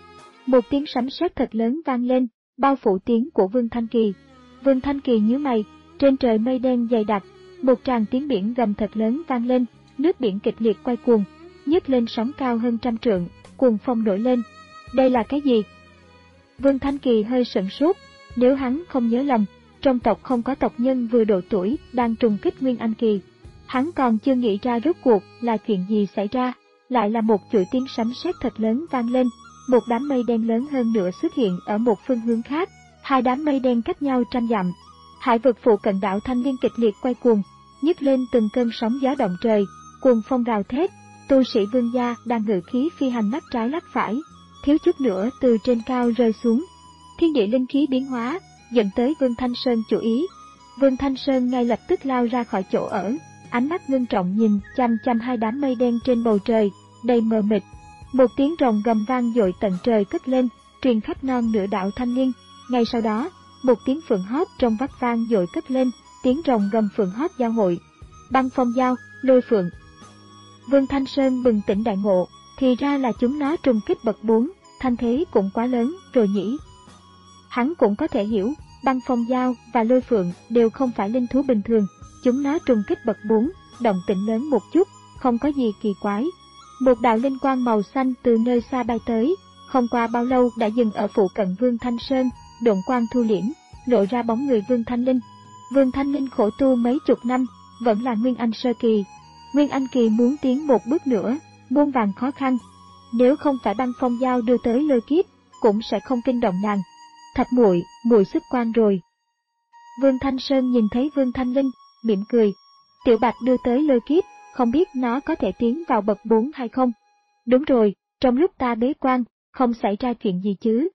Một tiếng sấm sét thật lớn vang lên, bao phủ tiếng của Vương Thanh Kỳ. Vương Thanh Kỳ nhíu mày, trên trời mây đen dày đặc, một tràng tiếng biển gầm thật lớn vang lên, nước biển kịch liệt quay cuồng, nhấc lên sóng cao hơn trăm trượng, cuồng phong nổi lên. Đây là cái gì? Vương Thanh Kỳ hơi sửng sốt, nếu hắn không nhớ lầm, trong tộc không có tộc nhân vừa độ tuổi đang trùng kích Nguyên Anh Kỳ. Hắn còn chưa nghĩ ra rốt cuộc là chuyện gì xảy ra, lại là một chuỗi tiếng sấm sét thật lớn vang lên, một đám mây đen lớn hơn nữa xuất hiện ở một phương hướng khác, hai đám mây đen cách nhau trăm dặm. Hải vực phụ cận đảo Thanh Liên kịch liệt quay cuồng, nhấc lên từng cơn sóng gió động trời, cuồng phong rào thét, tu sĩ Vương gia đang ngự khí phi hành lắc trái lắc phải, thiếu chút nữa từ trên cao rơi xuống. Thiên địa linh khí biến hóa, dẫn tới Vương Thanh Sơn chú ý. Vương Thanh Sơn ngay lập tức lao ra khỏi chỗ ở, ánh mắt ngưng trọng nhìn chăm chăm hai đám mây đen trên bầu trời, đầy mờ mịt. Một tiếng rồng gầm vang dội tận trời cất lên, truyền khắp non nửa đảo Thanh Liên. Ngay sau đó, một tiếng phượng hót trong vắt vang dội cất lên, tiếng rồng gầm phượng hót giao hội. Băng phong giao, lôi phượng. Vương Thanh Sơn bừng tỉnh đại ngộ, thì ra là chúng nó trùng kích bậc bốn, thanh thế cũng quá lớn rồi nhỉ. Hắn cũng có thể hiểu, băng phong giao và lôi phượng đều không phải linh thú bình thường, chúng nó trùng kích bậc bốn, động tĩnh lớn một chút, không có gì kỳ quái. Một đạo linh quang màu xanh từ nơi xa bay tới, không qua bao lâu đã dừng ở phụ cận Vương Thanh Sơn, độn quang thu liễm, lộ ra bóng người Vương Thanh Linh. Vương Thanh Linh khổ tu mấy chục năm, vẫn là Nguyên Anh sơ kỳ. Nguyên Anh kỳ muốn tiến một bước nữa, muôn vàn khó khăn. Nếu không phải băng phong giao đưa tới lôi kiếp, cũng sẽ không kinh động nàng. Thạch muội, muội xuất quan rồi. Vương Thanh Sơn nhìn thấy Vương Thanh Linh, mỉm cười. Tiểu Bạch đưa tới lôi kiếp, không biết nó có thể tiến vào bậc bốn hay không? Đúng rồi, trong lúc ta bế quan, không xảy ra chuyện gì chứ?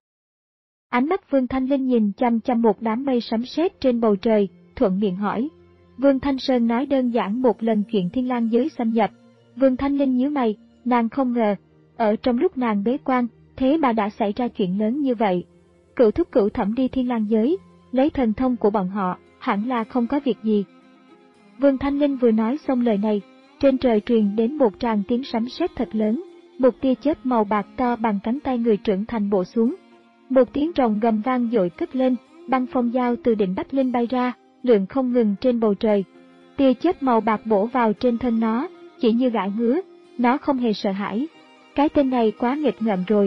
Ánh mắt Vương Thanh Linh nhìn chăm chăm một đám mây sấm sét trên bầu trời, thuận miệng hỏi. Vương Thanh Sơn nói đơn giản một lần chuyện Thiên Lang giới xâm nhập. Vương Thanh Linh nhíu mày, nàng không ngờ, ở trong lúc nàng bế quan, thế mà đã xảy ra chuyện lớn như vậy. Cửu thúc cửu thẩm đi Thiên Lang giới, lấy thần thông của bọn họ, hẳn là không có việc gì. Vương Thanh Linh vừa nói xong lời này, trên trời truyền đến một tràng tiếng sấm sét thật lớn, một tia chớp màu bạc to bằng cánh tay người trưởng thành bổ xuống. Một tiếng rồng gầm vang dội cất lên, băng phong giao từ đỉnh Bách Linh bay ra, lượn không ngừng trên bầu trời. Tia chớp màu bạc bổ vào trên thân nó, chỉ như gãi ngứa, nó không hề sợ hãi. Cái tên này quá nghịch ngợm rồi.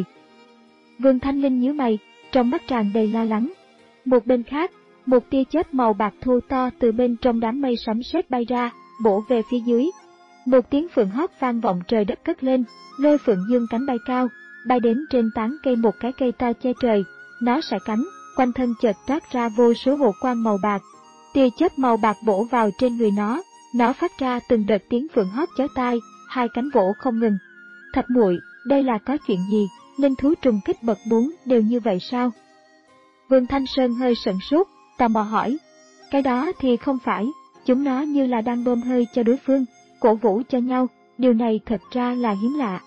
Vương Thanh Linh nhíu mày, trong mắt tràn đầy lo lắng. Một bên khác, một tia chớp màu bạc thô to từ bên trong đám mây sấm sét bay ra, bổ về phía dưới. Một tiếng phượng hót vang vọng trời đất cất lên, lôi phượng dương cánh bay cao, bay đến trên tán cây một cái cây to che trời, nó sải cánh, quanh thân chợt toát ra vô số hồ quang màu bạc. Tia chớp màu bạc bổ vào trên người nó, nó phát ra từng đợt tiếng phượng hót chói tai, hai cánh vỗ không ngừng. Thạch muội, đây là có chuyện gì? Linh thú trùng kích bậc bốn đều như vậy sao? Vương Thanh Sơn hơi sửng sốt, tò mò hỏi. Cái đó thì không phải, chúng nó như là đang bơm hơi cho đối phương, cổ vũ cho nhau, điều này thật ra là hiếm lạ.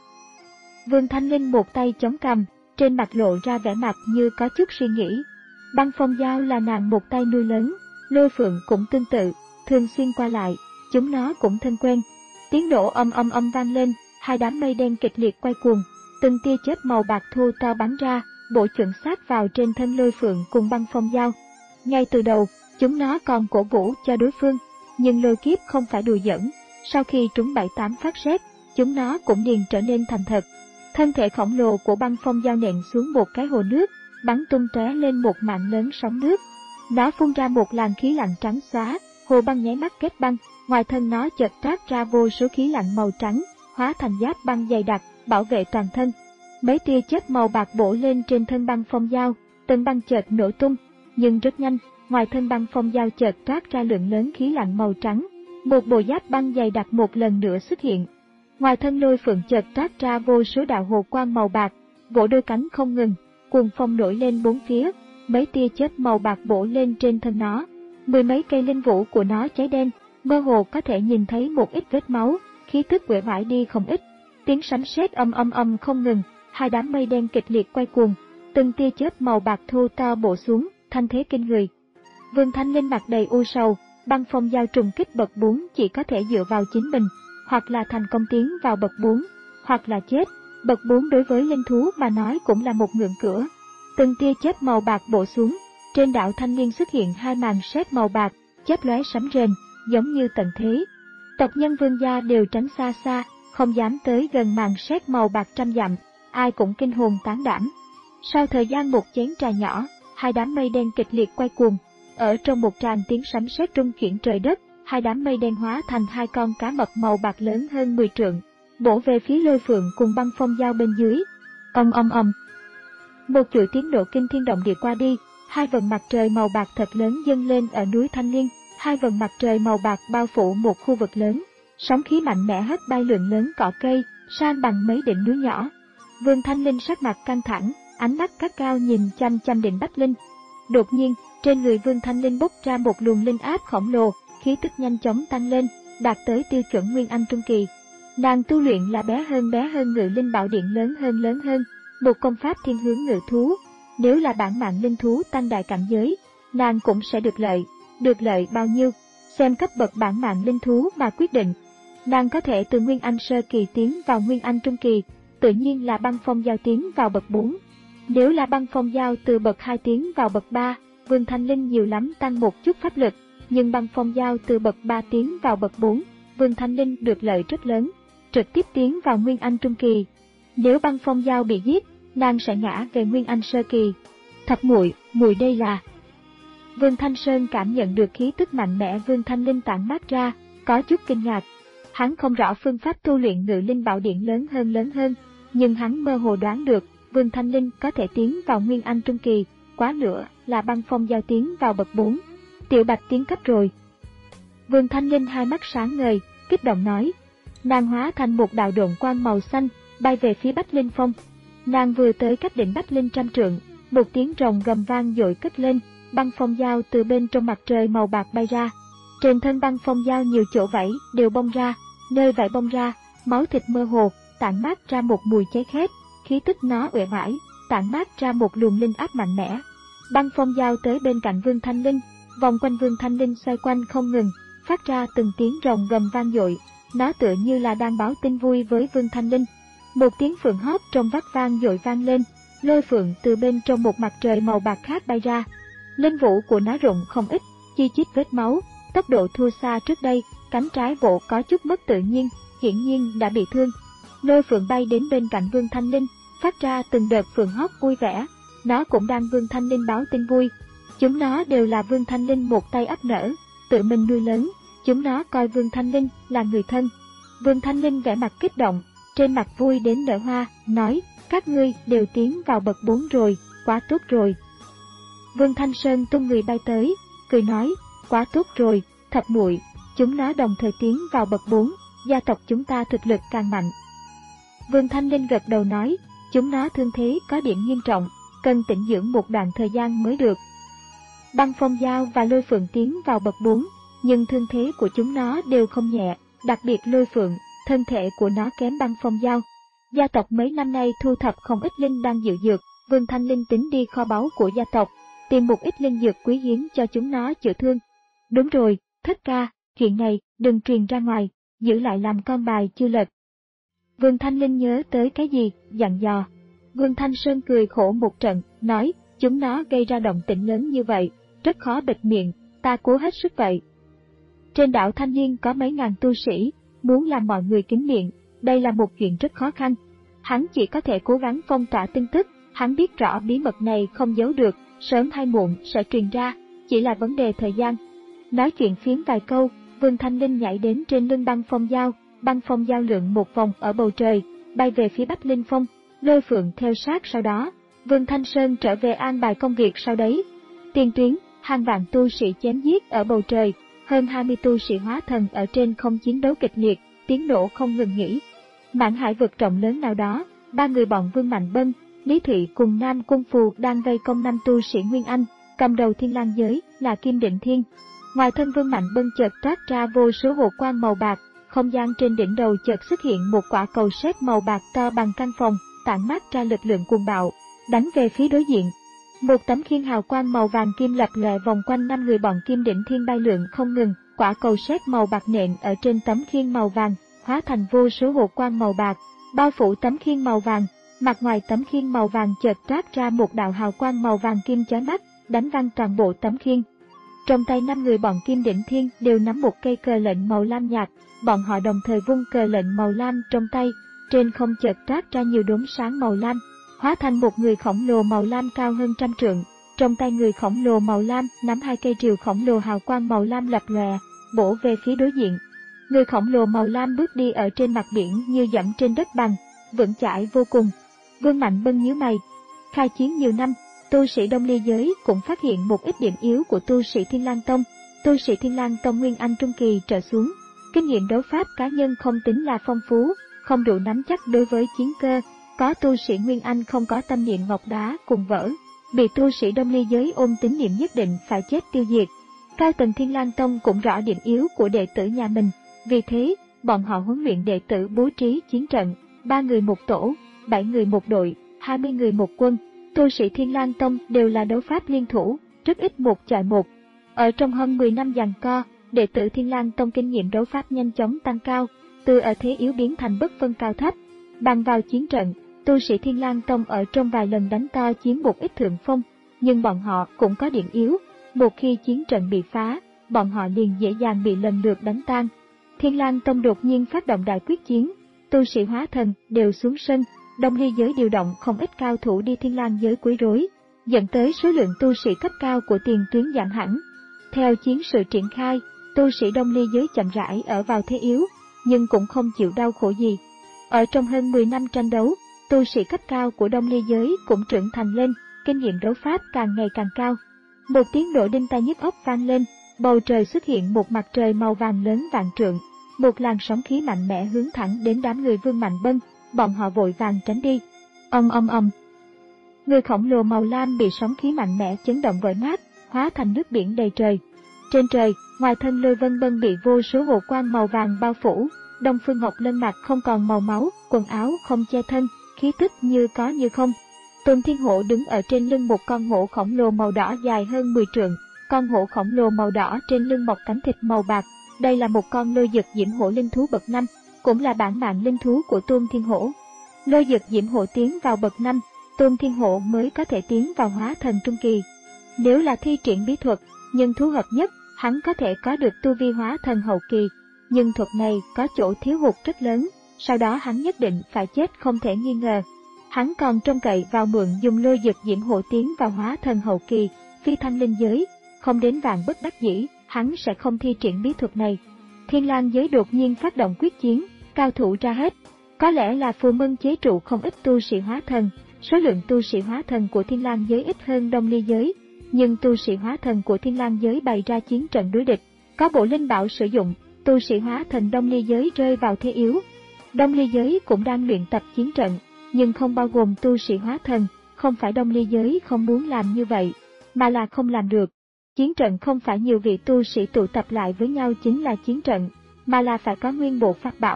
Vương Thanh Linh một tay chống cằm, trên mặt lộ ra vẻ mặt như có chút suy nghĩ. Băng Phong Dao là nàng một tay nuôi lớn, Lôi Phượng cũng tương tự, thường xuyên qua lại, chúng nó cũng thân quen. Tiếng nổ âm âm âm vang lên, hai đám mây đen kịch liệt quay cuồng, từng tia chớp màu bạc thô to bắn ra, bổ chuẩn xác vào trên thân Lôi Phượng cùng Băng Phong Dao. Ngay từ đầu, chúng nó còn cổ vũ cho đối phương, nhưng lôi kiếp không phải đùa giỡn, sau khi trúng bảy tám phát sét, chúng nó cũng liền trở nên thành thật. Thân thể khổng lồ của Băng Phong Dao nện xuống một cái hồ nước, bắn tung tóe lên một mảng lớn sóng nước. Nó phun ra một làn khí lạnh trắng xóa, hồ băng nháy mắt kết băng, ngoài thân nó chợt toát ra vô số khí lạnh màu trắng, hóa thành giáp băng dày đặc, bảo vệ toàn thân. Mấy tia chớp màu bạc bổ lên trên thân Băng Phong Dao, tầng băng chợt nổ tung, nhưng rất nhanh, ngoài thân Băng Phong Dao chợt toát ra lượng lớn khí lạnh màu trắng, một bộ giáp băng dày đặc một lần nữa xuất hiện. Ngoài thân Lôi Phượng chợt toát ra vô số đạo hồ quang màu bạc, vỗ đôi cánh không ngừng, cuồng phong nổi lên bốn phía, mấy tia chớp màu bạc bổ lên trên thân nó. Mười mấy cây linh vũ của nó cháy đen, mơ hồ có thể nhìn thấy một ít vết máu, khí tức uể oải đi không ít. Tiếng sấm sét âm âm âm không ngừng, hai đám mây đen kịch liệt quay cuồng, từng tia chớp màu bạc thô to bổ xuống, thanh thế kinh người. Vương Thanh Linh mặt đầy u sầu, Băng Phong Dao trùng kích bậc bốn chỉ có thể dựa vào chính mình, hoặc là thành công tiến vào bậc bốn, hoặc là chết. Bậc bốn đối với linh thú mà nói cũng là một ngưỡng cửa. Từng tia chớp màu bạc bổ xuống, trên đạo thanh niên xuất hiện hai màn sét màu bạc, chớp lóe sấm rền, giống như tận thế. Tộc nhân Vương gia đều tránh xa xa, không dám tới gần màn sét màu bạc trăm dặm, ai cũng kinh hồn tán đảm. Sau thời gian một chén trà nhỏ, hai đám mây đen kịch liệt quay cuồng, ở trong một tràng tiếng sấm sét rung chuyển trời đất, hai đám mây đen hóa thành hai con cá mập màu bạc lớn hơn mười trượng, bổ về phía Lôi Phượng cùng Băng Phong Dao bên dưới. Ầm ầm ầm. Một chuỗi tiếng nổ kinh thiên động địa qua đi, hai vầng mặt trời màu bạc thật lớn dâng lên ở núi Thanh Liên, hai vầng mặt trời màu bạc bao phủ một khu vực lớn, sóng khí mạnh mẽ hất bay lượng lớn cỏ cây, san bằng mấy đỉnh núi nhỏ. Vương Thanh Linh sắc mặt căng thẳng, ánh mắt cắt cao nhìn chăm chăm đỉnh Bách Linh. Đột nhiên, trên người Vương Thanh Linh bốc ra một luồng linh áp khổng lồ, khí tức nhanh chóng tăng lên, đạt tới tiêu chuẩn Nguyên Anh Trung Kỳ. Nàng tu luyện là bé hơn bé hơn Ngự Linh Bảo Điện lớn hơn lớn hơn, một công pháp thiên hướng ngự thú. Nếu là bản mạng linh thú tăng đại cảnh giới, nàng cũng sẽ được lợi. Được lợi bao nhiêu? Xem cấp bậc bản mạng linh thú mà quyết định. Nàng có thể từ Nguyên Anh Sơ Kỳ tiến vào Nguyên Anh Trung Kỳ, tự nhiên là Băng Phong Dao tiến vào bậc bốn. Nếu là Băng Phong Dao từ bậc hai tiến vào bậc ba, Vương Thanh Linh nhiều lắm tăng một chút pháp lực, nhưng Băng Phong Dao từ bậc ba tiến vào bậc bốn, Vương Thanh Linh được lợi rất lớn, trực tiếp tiến vào Nguyên Anh Trung Kỳ. Nếu Băng Phong Dao bị giết, nàng sẽ ngã về Nguyên Anh Sơ Kỳ. Thập muội, muội đây là... Vương Thanh Sơn cảm nhận được khí tức mạnh mẽ Vương Thanh Linh tản mát ra, có chút kinh ngạc. Hắn không rõ phương pháp tu luyện Ngự Linh Bảo Điện lớn hơn lớn hơn, nhưng hắn mơ hồ đoán được Vương Thanh Linh có thể tiến vào Nguyên Anh Trung Kỳ, quá nữa là Băng Phong Dao tiến vào bậc bốn. Tiểu Bạch tiến cấp rồi. Vương Thanh Linh hai mắt sáng ngời, kích động nói. Nàng hóa thành một đạo độn quang màu xanh, bay về phía Bách Linh Phong. Nàng vừa tới cách đỉnh Bách Linh trăm trượng, một tiếng rồng gầm vang dội cất lên, Băng Phong Dao từ bên trong mặt trời màu bạc bay ra. Trên thân Băng Phong Dao nhiều chỗ vảy đều bong ra, nơi vảy bong ra, máu thịt mơ hồ, tản mát ra một mùi cháy khét, khí tức nó uể oải, tản mát ra một luồng linh áp mạnh mẽ. Băng Phong Dao tới bên cạnh Vương Thanh Linh, vòng quanh Vương Thanh Linh xoay quanh không ngừng, phát ra từng tiếng rồng gầm vang dội. Nó tựa như là đang báo tin vui với Vương Thanh Linh. Một tiếng phượng hót trong vắt vang dội vang lên, Lôi Phượng từ bên trong một mặt trời màu bạc khác bay ra. Linh vũ của nó rụng không ít, chi chít vết máu, tốc độ thua xa trước đây, cánh trái bộ có chút mất tự nhiên, hiển nhiên đã bị thương. Lôi Phượng bay đến bên cạnh Vương Thanh Linh, phát ra từng đợt phượng hót vui vẻ. Nó cũng đang Vương Thanh Linh báo tin vui. Chúng nó đều là Vương Thanh Linh một tay ấp nở, tự mình nuôi lớn. Chúng nó coi Vương Thanh Linh là người thân. Vương Thanh Linh vẻ mặt kích động, trên mặt vui đến nở hoa, nói, các ngươi đều tiến vào bậc bốn rồi, quá tốt rồi. Vương Thanh Sơn tung người bay tới, cười nói, quá tốt rồi, thập muội, chúng nó đồng thời tiến vào bậc bốn, gia tộc chúng ta thực lực càng mạnh. Vương Thanh Linh gật đầu nói, chúng nó thương thế có điểm nghiêm trọng, cần tĩnh dưỡng một đoạn thời gian mới được. Băng Phong Dao và Lôi Phượng tiến vào bậc bốn, nhưng thương thế của chúng nó đều không nhẹ, đặc biệt Lôi Phượng, thân thể của nó kém băng phong dao. Gia tộc mấy năm nay thu thập không ít linh đan diệu dược, Vương Thanh Linh tính đi kho báu của gia tộc, tìm một ít linh dược quý hiếm cho chúng nó chữa thương. Đúng rồi, Thất ca, chuyện này đừng truyền ra ngoài, giữ lại làm con bài chưa lật. Vương Thanh Linh nhớ tới cái gì, dặn dò. Vương Thanh Sơn cười khổ một trận, nói, chúng nó gây ra động tĩnh lớn như vậy, rất khó bịt miệng, ta cố hết sức vậy. Trên đảo Thanh Liên có mấy ngàn tu sĩ, muốn làm mọi người kín miệng, đây là một chuyện rất khó khăn. Hắn chỉ có thể cố gắng phong tỏa tin tức, hắn biết rõ bí mật này không giấu được, sớm hay muộn sẽ truyền ra, chỉ là vấn đề thời gian. Nói chuyện phiếm vài câu, Vương Thanh Linh nhảy đến trên lưng băng phong dao, băng phong dao lượn một vòng ở bầu trời, bay về phía Bách Linh Phong, Lôi Phượng theo sát sau đó. Vương Thanh Sơn trở về an bài công việc sau đấy. Tiền tuyến, hàng vạn tu sĩ chém giết ở bầu trời, hơn hai mươi tu sĩ hóa thần ở trên không chiến đấu kịch liệt, tiếng nổ không ngừng nghỉ. Mạn hải vực rộng lớn nào đó, ba người bọn Vương Mạnh Bân, Lý Thụy cùng Nam Cung Phù đang vây công năm tu sĩ Nguyên Anh, cầm đầu Thiên Lang giới là Kim Định Thiên. Ngoài thân Vương Mạnh Bân chợt toát ra vô số hồ quang màu bạc, không gian trên đỉnh đầu chợt xuất hiện một quả cầu sét màu bạc to bằng căn phòng, tản mát ra lực lượng cuồng bạo, đánh về phía đối diện. Một tấm khiên hào quang màu vàng kim lập lòe vòng quanh năm người bọn Kim Định Thiên bay lượn không ngừng, quả cầu sét màu bạc nện ở trên tấm khiên màu vàng, hóa thành vô số hồ quang màu bạc, bao phủ tấm khiên màu vàng. Mặt ngoài tấm khiên màu vàng chợt toát ra một đạo hào quang màu vàng kim chói mắt, đánh văng toàn bộ tấm khiên. Trong tay năm người bọn Kim Định Thiên đều nắm một cây cờ lệnh màu lam nhạt, bọn họ đồng thời vung cờ lệnh màu lam trong tay, trên không chợt toát ra nhiều đốm sáng màu lam, hóa thành một người khổng lồ màu lam cao hơn trăm trượng. Trong tay người khổng lồ màu lam nắm hai cây rìu khổng lồ hào quang màu lam lập lòe, bổ về phía đối diện. Người khổng lồ màu lam bước đi ở trên mặt biển như dẫm trên đất bằng, vững chãi vô cùng. Vương Mạnh Bân nhíu mày. Khai chiến nhiều năm, tu sĩ Đông Ly giới cũng phát hiện một ít điểm yếu của tu sĩ Thiên Lang Tông. Tu sĩ Thiên Lang Tông Nguyên Anh Trung Kỳ trở xuống, kinh nghiệm đấu pháp cá nhân không tính là phong phú, không đủ nắm chắc đối với chiến cơ. Có tu sĩ Nguyên Anh không có tâm niệm ngọc đá cùng vỡ, bị tu sĩ Đông Ly giới ôm tín niệm nhất định phải chết tiêu diệt. Cao tầng Thiên Lang Tông cũng rõ điểm yếu của đệ tử nhà mình, vì thế bọn họ huấn luyện đệ tử bố trí chiến trận, ba người một tổ, bảy người một đội, hai mươi người một quân. Tu sĩ Thiên Lang Tông đều là đấu pháp liên thủ, rất ít một chọi một. Ở trong hơn mười năm giằng co, đệ tử Thiên Lang Tông kinh nghiệm đấu pháp nhanh chóng tăng cao, từ ở thế yếu biến thành bất phân cao thấp. Bằng vào chiến trận, tu sĩ Thiên Lang Tông ở trong vài lần đánh to chiếm một ít thượng phong, nhưng bọn họ cũng có điểm yếu. Một khi chiến trận bị phá, bọn họ liền dễ dàng bị lần lượt đánh tan. Thiên Lang Tông đột nhiên phát động đại quyết chiến, tu sĩ hóa thần đều xuống sân, Đông Ly giới điều động không ít cao thủ đi Thiên Lang giới quấy rối, dẫn tới số lượng tu sĩ cấp cao của tiền tuyến giảm hẳn. Theo chiến sự triển khai, tu sĩ Đông Ly giới chậm rãi ở vào thế yếu, nhưng cũng không chịu đau khổ gì. Ở trong hơn mười năm tranh đấu, tu sĩ cấp cao của Đông Ly giới cũng trưởng thành lên, kinh nghiệm đấu pháp càng ngày càng cao. Một tiếng nổ đinh tai nhức óc vang lên, bầu trời xuất hiện một mặt trời màu vàng lớn vạn trượng, một làn sóng khí mạnh mẽ hướng thẳng đến đám người Vương Mạnh Bân, bọn họ vội vàng tránh đi. Ầm ầm ầm. Người khổng lồ màu lam bị sóng khí mạnh mẽ chấn động vỡ nát, hóa thành nước biển đầy trời. Trên trời, ngoài thân Lôi Vân Bân bị vô số hồ quang màu vàng bao phủ, Đông Phương Ngọc Lân mặt không còn màu máu, quần áo không che thân, khí tức như có như không. Tôn Thiên Hổ đứng ở trên lưng một con hổ khổng lồ màu đỏ dài hơn mười trượng, con hổ khổng lồ màu đỏ trên lưng mọc cánh thịt màu bạc. Đây là một con lôi dực diễm hổ linh thú bậc năm, cũng là bản mạng linh thú của Tôn Thiên Hổ. Lôi dực diễm hổ tiến vào bậc năm, Tôn Thiên Hổ mới có thể tiến vào hóa thần trung kỳ. Nếu là thi triển bí thuật, nhân thú hợp nhất, hắn có thể có được tu vi hóa thần hậu kỳ, nhưng thuật này có chỗ thiếu hụt rất lớn, sau đó hắn nhất định phải chết không thể nghi ngờ. Hắn còn trông cậy vào mượn dùng lôi dực diễm hổ tiến vào hóa thần hậu kỳ, phi thăng linh giới, không đến vạn bất đắc dĩ, hắn sẽ không thi triển bí thuật này. Thiên Lang giới đột nhiên phát động quyết chiến, cao thủ ra hết. Có lẽ là Phù Mân chế trụ không ít tu sĩ hóa thần, số lượng tu sĩ hóa thần của Thiên Lang giới ít hơn Đông Ly giới, nhưng tu sĩ hóa thần của Thiên Lang giới bày ra chiến trận đối địch, có bộ linh bảo sử dụng, tu sĩ hóa thần Đông Ly giới rơi vào thế yếu. Đông Ly giới cũng đang luyện tập chiến trận, nhưng không bao gồm tu sĩ hóa thần, không phải Đông Ly giới không muốn làm như vậy, mà là không làm được. Chiến trận không phải nhiều vị tu sĩ tụ tập lại với nhau chính là chiến trận, mà là phải có nguyên bộ pháp bảo,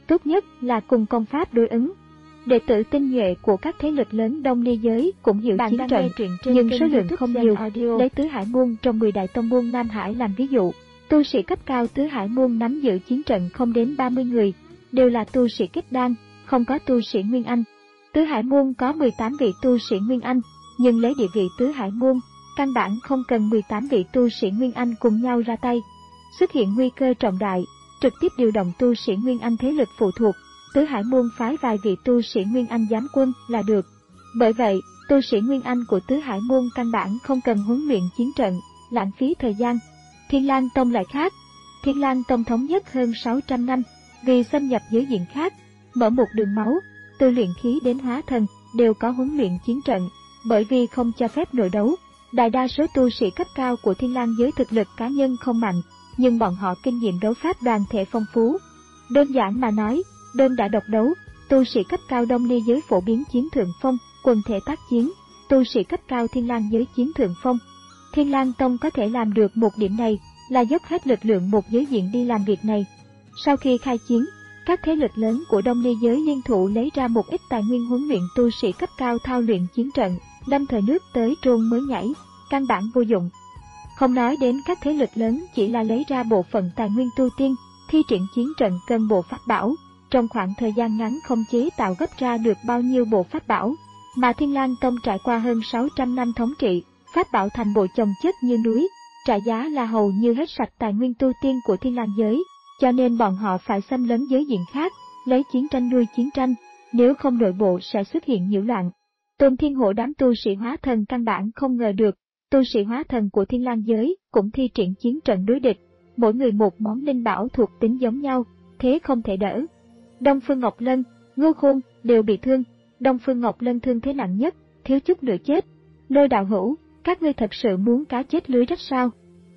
tốt nhất là cùng công pháp đối ứng. Đệ tử tinh nhuệ của các thế lực lớn Đông Ly giới cũng hiểu chiến trận, nhưng số lượng không nhiều. Lấy Tứ Hải môn trong mười đại tông môn Nam Hải làm ví dụ, tu sĩ cấp cao Tứ Hải môn nắm giữ chiến trận không đến ba mươi người, đều là tu sĩ kết đan, không có tu sĩ Nguyên Anh. Tứ Hải môn có mười tám vị tu sĩ Nguyên Anh, nhưng lấy địa vị Tứ Hải môn, căn bản không cần mười tám vị tu sĩ Nguyên Anh cùng nhau ra tay. Xuất hiện nguy cơ trọng đại, trực tiếp điều động tu sĩ Nguyên Anh thế lực phụ thuộc, Tứ Hải môn phái vài vị tu sĩ Nguyên Anh giám quân là được. Bởi vậy, tu sĩ Nguyên Anh của Tứ Hải môn căn bản không cần huấn luyện chiến trận, lãng phí thời gian. Thiên Lang Tông lại khác. Thiên Lang Tông thống nhất hơn sáu trăm năm, vì xâm nhập giới diện khác, mở một đường máu, từ luyện khí đến hóa thần đều có huấn luyện chiến trận. Bởi vì không cho phép nội đấu, đại đa số tu sĩ cấp cao của Thiên Lang giới thực lực cá nhân không mạnh, nhưng bọn họ kinh nghiệm đấu pháp đoàn thể phong phú. Đơn giản mà nói, đơn đã độc đấu, tu sĩ cấp cao Đông Ly giới phổ biến chiếm thượng phong, quần thể tác chiến, tu sĩ cấp cao Thiên Lang giới chiếm thượng phong. Thiên Lang Tông có thể làm được một điểm này, là dốc hết lực lượng một giới diện đi làm việc này. Sau khi khai chiến, các thế lực lớn của Đông Ly giới liên thủ lấy ra một ít tài nguyên huấn luyện tu sĩ cấp cao thao luyện chiến trận, lâm thời nước tới trôn mới nhảy, căn bản vô dụng. Không nói đến các thế lực lớn chỉ là lấy ra bộ phận tài nguyên tu tiên, thi triển chiến trận cần bộ pháp bảo, trong khoảng thời gian ngắn không chế tạo gấp ra được bao nhiêu bộ pháp bảo, mà Thiên Lang Tông trải qua hơn sáu trăm năm thống trị, pháp bảo thành bộ chồng chất như núi, trả giá là hầu như hết sạch tài nguyên tu tiên của Thiên Lang giới, cho nên bọn họ phải xâm lấn giới diện khác, lấy chiến tranh nuôi chiến tranh, nếu không nội bộ sẽ xuất hiện nhiễu loạn. Tôn Thiên Hộ đám tu sĩ hóa thần căn bản không ngờ được, tu sĩ hóa thần của Thiên Lang giới cũng thi triển chiến trận đối địch, mỗi người một món linh bảo thuộc tính giống nhau, thế không thể đỡ. Đông Phương Ngọc Lân, Ngô Khôn đều bị thương, Đông Phương Ngọc Lân thương thế nặng nhất, thiếu chút nữa chết. Lôi Đạo Hữu, các ngươi thật sự muốn cá chết lưới rách sao?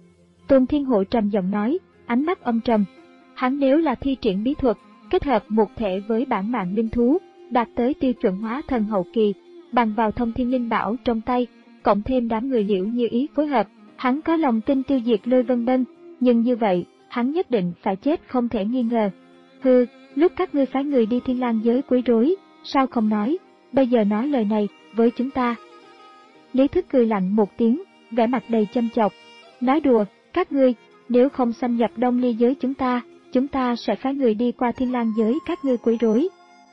Tôn Thiên Hộ trầm giọng nói, ánh mắt âm trầm. Hắn nếu là thi triển bí thuật, kết hợp một thể với bản mạng linh thú, đạt tới tiêu chuẩn hóa thần hậu kỳ, bằng vào thông thiên linh bảo trong tay, cộng thêm đám người Liễu Như Ý phối hợp, hắn có lòng tin tiêu diệt Lôi Vân Bân, nhưng như vậy, hắn nhất định phải chết không thể nghi ngờ. Hừ, lúc các ngươi phái người đi Thiên Lang giới quấy rối, sao không nói, bây giờ nói lời này với chúng ta. Lý Thức cười lạnh một tiếng, vẻ mặt đầy châm chọc, nói đùa, các ngươi, nếu không xâm nhập Đông Ly giới chúng ta, chúng ta sẽ phái người đi qua Thiên Lang giới các ngươi quấy rối.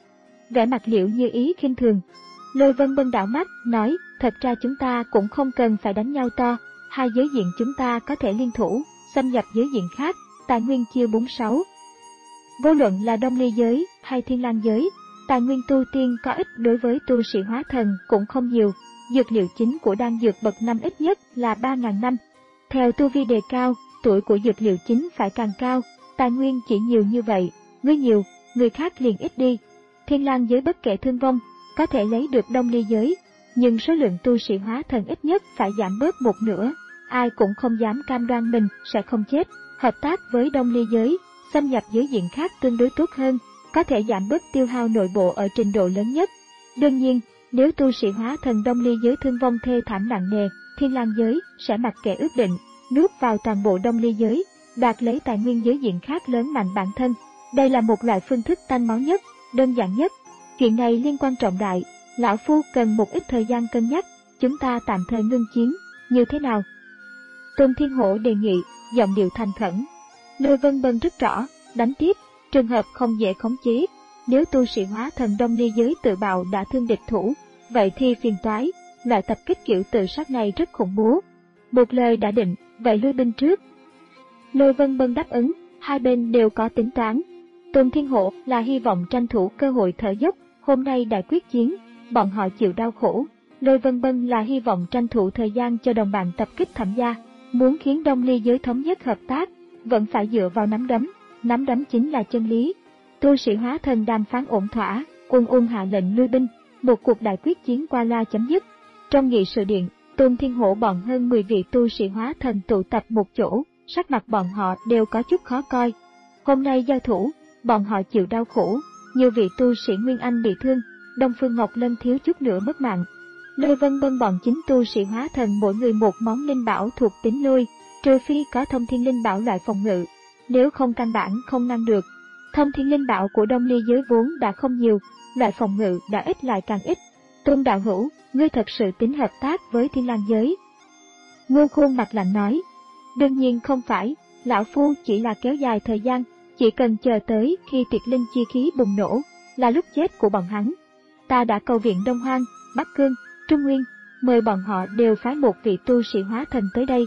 Vẻ mặt Liễu Như Ý khinh thường. Lôi Vân Bân đảo mắt, nói, thật ra chúng ta cũng không cần phải đánh nhau to, hai giới diện chúng ta có thể liên thủ, xâm nhập giới diện khác, tài nguyên chia bốn sáu. Vô luận là Đông Ly giới hay Thiên Lang giới, tài nguyên tu tiên có ích đối với tu sĩ hóa thần cũng không nhiều, dược liệu chính của đan dược bậc năm ít nhất là ba nghìn năm. Theo tu vi đề cao, tuổi của dược liệu chính phải càng cao, tài nguyên chỉ nhiều như vậy, ngươi nhiều, người khác liền ít đi. Thiên Lang giới bất kể thương vong, có thể lấy được Đông Ly giới, nhưng số lượng tu sĩ hóa thần ít nhất phải giảm bớt một nửa, ai cũng không dám cam đoan mình sẽ không chết. Hợp tác với Đông Ly giới, xâm nhập giới diện khác tương đối tốt hơn, có thể giảm bớt tiêu hao nội bộ ở trình độ lớn nhất. Đương nhiên, nếu tu sĩ hóa thần Đông Ly giới thương vong thê thảm nặng nề, Thiên Lang giới sẽ mặc kệ ước định, nuốt vào toàn bộ Đông Ly giới, đoạt lấy tài nguyên giới diện khác lớn mạnh bản thân. Đây là một loại phương thức tanh máu nhất, đơn giản nhất. Chuyện này liên quan trọng đại, lão phu cần một ít thời gian cân nhắc, chúng ta tạm thời ngưng chiến, như thế nào? Tôn Thiên Hổ đề nghị, giọng điệu thành khẩn. Lôi Vân Bân rất rõ, đánh tiếp, trường hợp không dễ khống chế. Nếu tu sĩ hóa thần Đông Ly giới tự bạo đã thương địch thủ, vậy thì phiền toái, loại tập kích kiểu tự sát này rất khủng bố. Một lời đã định, vậy lui binh trước. Lôi Vân Bân đáp ứng, hai bên đều có tính toán. Tôn Thiên Hổ là hy vọng tranh thủ cơ hội thở dốc, hôm nay đại quyết chiến, bọn họ chịu đau khổ. Lôi Vân Bân là hy vọng tranh thủ thời gian cho đồng bạn tập kích Thẩm gia, muốn khiến Đông Ly giới thống nhất hợp tác, vẫn phải dựa vào nắm đấm, nắm đấm chính là chân lý. Tu sĩ hóa thần đàm phán ổn thỏa, ung ung hạ lệnh lui binh, một cuộc đại quyết chiến qua loa chấm dứt. Trong nghị sự điện, Tôn Thiên Hổ bọn hơn mười vị tu sĩ hóa thần tụ tập một chỗ, sắc mặt bọn họ đều có chút khó coi. Hôm nay giao thủ, bọn họ chịu đau khổ, nhiều vị tu sĩ Nguyên Anh bị thương, Đông Phương Ngọc Lân thiếu chút nữa mất mạng. Lôi Vân Bân bọn chính tu sĩ hóa thần mỗi người một món linh bảo thuộc tính lôi, trừ phi có thông thiên linh bảo loại phòng ngự, nếu không căn bản không ngăn được. Thông thiên linh bảo của Đông Ly giới vốn đã không nhiều, loại phòng ngự đã ít lại càng ít. Tôn đạo hữu, ngươi thật sự tính hợp tác với Thiên Lang giới? Ngô Khôn mặt lạnh nói. Đương nhiên không phải, lão phu chỉ là kéo dài thời gian, chỉ cần chờ tới khi tuyệt linh chi khí bùng nổ, là lúc chết của bọn hắn. Ta đã cầu viện Đông Hoang, Bắc Cương, Trung Nguyên, mời bọn họ đều phái một vị tu sĩ hóa thần tới đây.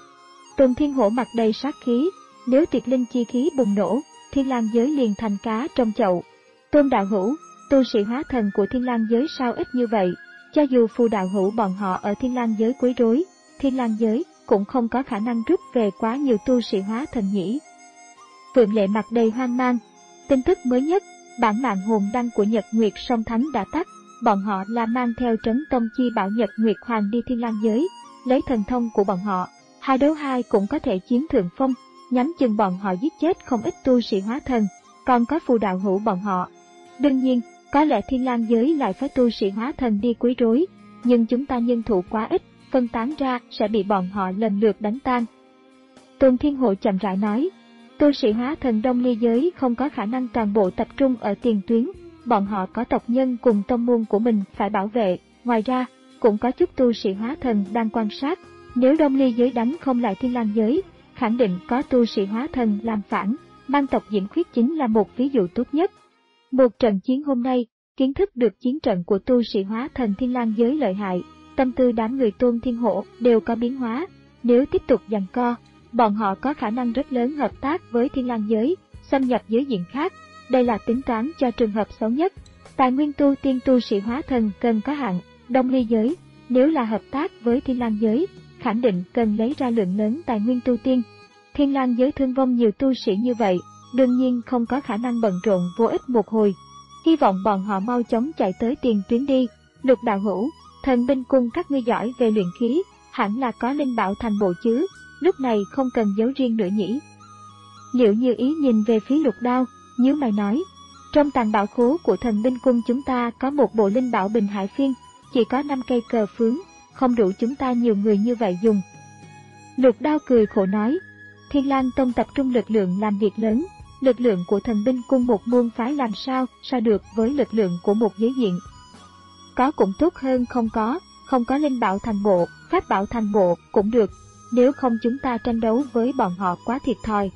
Tôn Thiên Hổ mặt đầy sát khí, nếu tuyệt linh chi khí bùng nổ, Thiên Lang giới liền thành cá trong chậu. Tôn đạo hữu, tu sĩ hóa thần của Thiên Lang giới sao ít như vậy, cho dù phù đạo hữu bọn họ ở Thiên Lang giới quấy rối, Thiên Lang giới cũng không có khả năng rút về quá nhiều tu sĩ hóa thần nhỉ. Phượng Lệ mặt đầy hoang mang. Tin tức mới nhất, bản mạng hồn đăng của Nhật Nguyệt Song Thánh đã tắt, bọn họ là mang theo Trấn Tông chi bảo Nhật Nguyệt Hoàng đi Thiên Lang giới, lấy thần thông của bọn họ, hai đấu hai cũng có thể chiếm thượng phong, nhắm chừng bọn họ giết chết không ít tu sĩ hóa thần, còn có phù đạo hữu bọn họ. Đương nhiên, có lẽ Thiên Lang giới lại phái tu sĩ hóa thần đi quấy rối, nhưng chúng ta nhân thủ quá ít, phân tán ra sẽ bị bọn họ lần lượt đánh tan. Tôn Thiên Hộ chậm rãi nói, tu sĩ hóa thần Đông Ly giới không có khả năng toàn bộ tập trung ở tiền tuyến, bọn họ có tộc nhân cùng tông môn của mình phải bảo vệ, ngoài ra, cũng có chút tu sĩ hóa thần đang quan sát, nếu Đông Ly giới đánh không lại Thiên Lang giới, khẳng định có tu sĩ hóa thần làm phản, mang tộc Diễm Khuyết chính là một ví dụ tốt nhất. Một trận chiến hôm nay, kiến thức được chiến trận của tu sĩ hóa thần Thiên Lang giới lợi hại, tâm tư đám người Tôn Thiên Hổ đều có biến hóa, nếu tiếp tục giằng co, bọn họ có khả năng rất lớn hợp tác với Thiên Lang giới, xâm nhập giới diện khác, đây là tính toán cho trường hợp xấu nhất. Tài nguyên tu tiên tu sĩ hóa thần cần có hạn, Đông Ly giới, nếu là hợp tác với Thiên Lang giới, khẳng định cần lấy ra lượng lớn tài nguyên tu tiên. Thiên Lang giới thương vong nhiều tu sĩ như vậy, đương nhiên không có khả năng bận rộn vô ích một hồi. Hy vọng bọn họ mau chóng chạy tới tiền tuyến đi. Lục đạo hữu, thần binh cung các ngươi giỏi về luyện khí, hẳn là có linh bảo thành bộ chứ, lúc này không cần giấu riêng nữa nhỉ. Liệu Như Ý nhìn về phía Lục Đao, nhíu mày nói, trong tàng bảo khố của thần binh cung chúng ta có một bộ linh bảo Bình Hải Phiên, chỉ có năm cây cờ phướng, không đủ chúng ta nhiều người như vậy dùng. Lục Đao cười khổ nói, Thiên Lang Tông tập trung lực lượng làm việc lớn, lực lượng của thần binh cung một môn phái làm sao so được với lực lượng của một giới diện. Có cũng tốt hơn không có, không có linh bảo thành bộ, pháp bảo thành bộ cũng được, nếu không chúng ta tranh đấu với bọn họ quá thiệt thòi.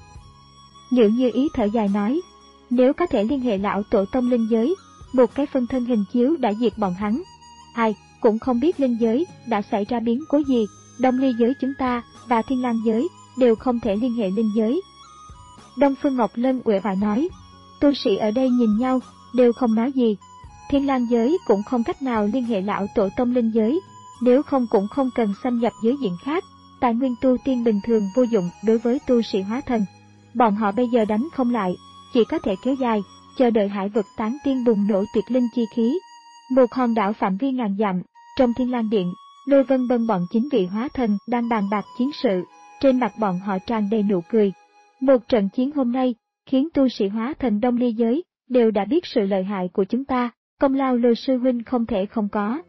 Liệu Như Ý thở dài nói, nếu có thể liên hệ lão tổ tông linh giới, một cái phân thân hình chiếu đã diệt bọn hắn. Ai, cũng không biết linh giới đã xảy ra biến cố gì, Đông Ly giới chúng ta và Thiên Lang giới đều không thể liên hệ linh giới. Đông Phương Ngọc Lân uể oải nói, tu sĩ ở đây nhìn nhau, đều không nói gì. Thiên Lang giới cũng không cách nào liên hệ lão tổ tông linh giới, nếu không cũng không cần xâm nhập giới diện khác, tài nguyên tu tiên bình thường vô dụng đối với tu sĩ hóa thần. Bọn họ bây giờ đánh không lại, chỉ có thể kéo dài, chờ đợi hải vực tán tiên bùng nổ tuyệt linh chi khí. Một hòn đảo phạm vi ngàn dặm, trong Thiên Lang Điện, Lôi Vân Bân bọn chính vị hóa thần đang bàn bạc chiến sự, trên mặt bọn họ tràn đầy nụ cười. Một trận chiến hôm nay, khiến tu sĩ hóa thần Đông Ly giới đều đã biết sự lợi hại của chúng ta, công lao Lôi sư huynh không thể không có.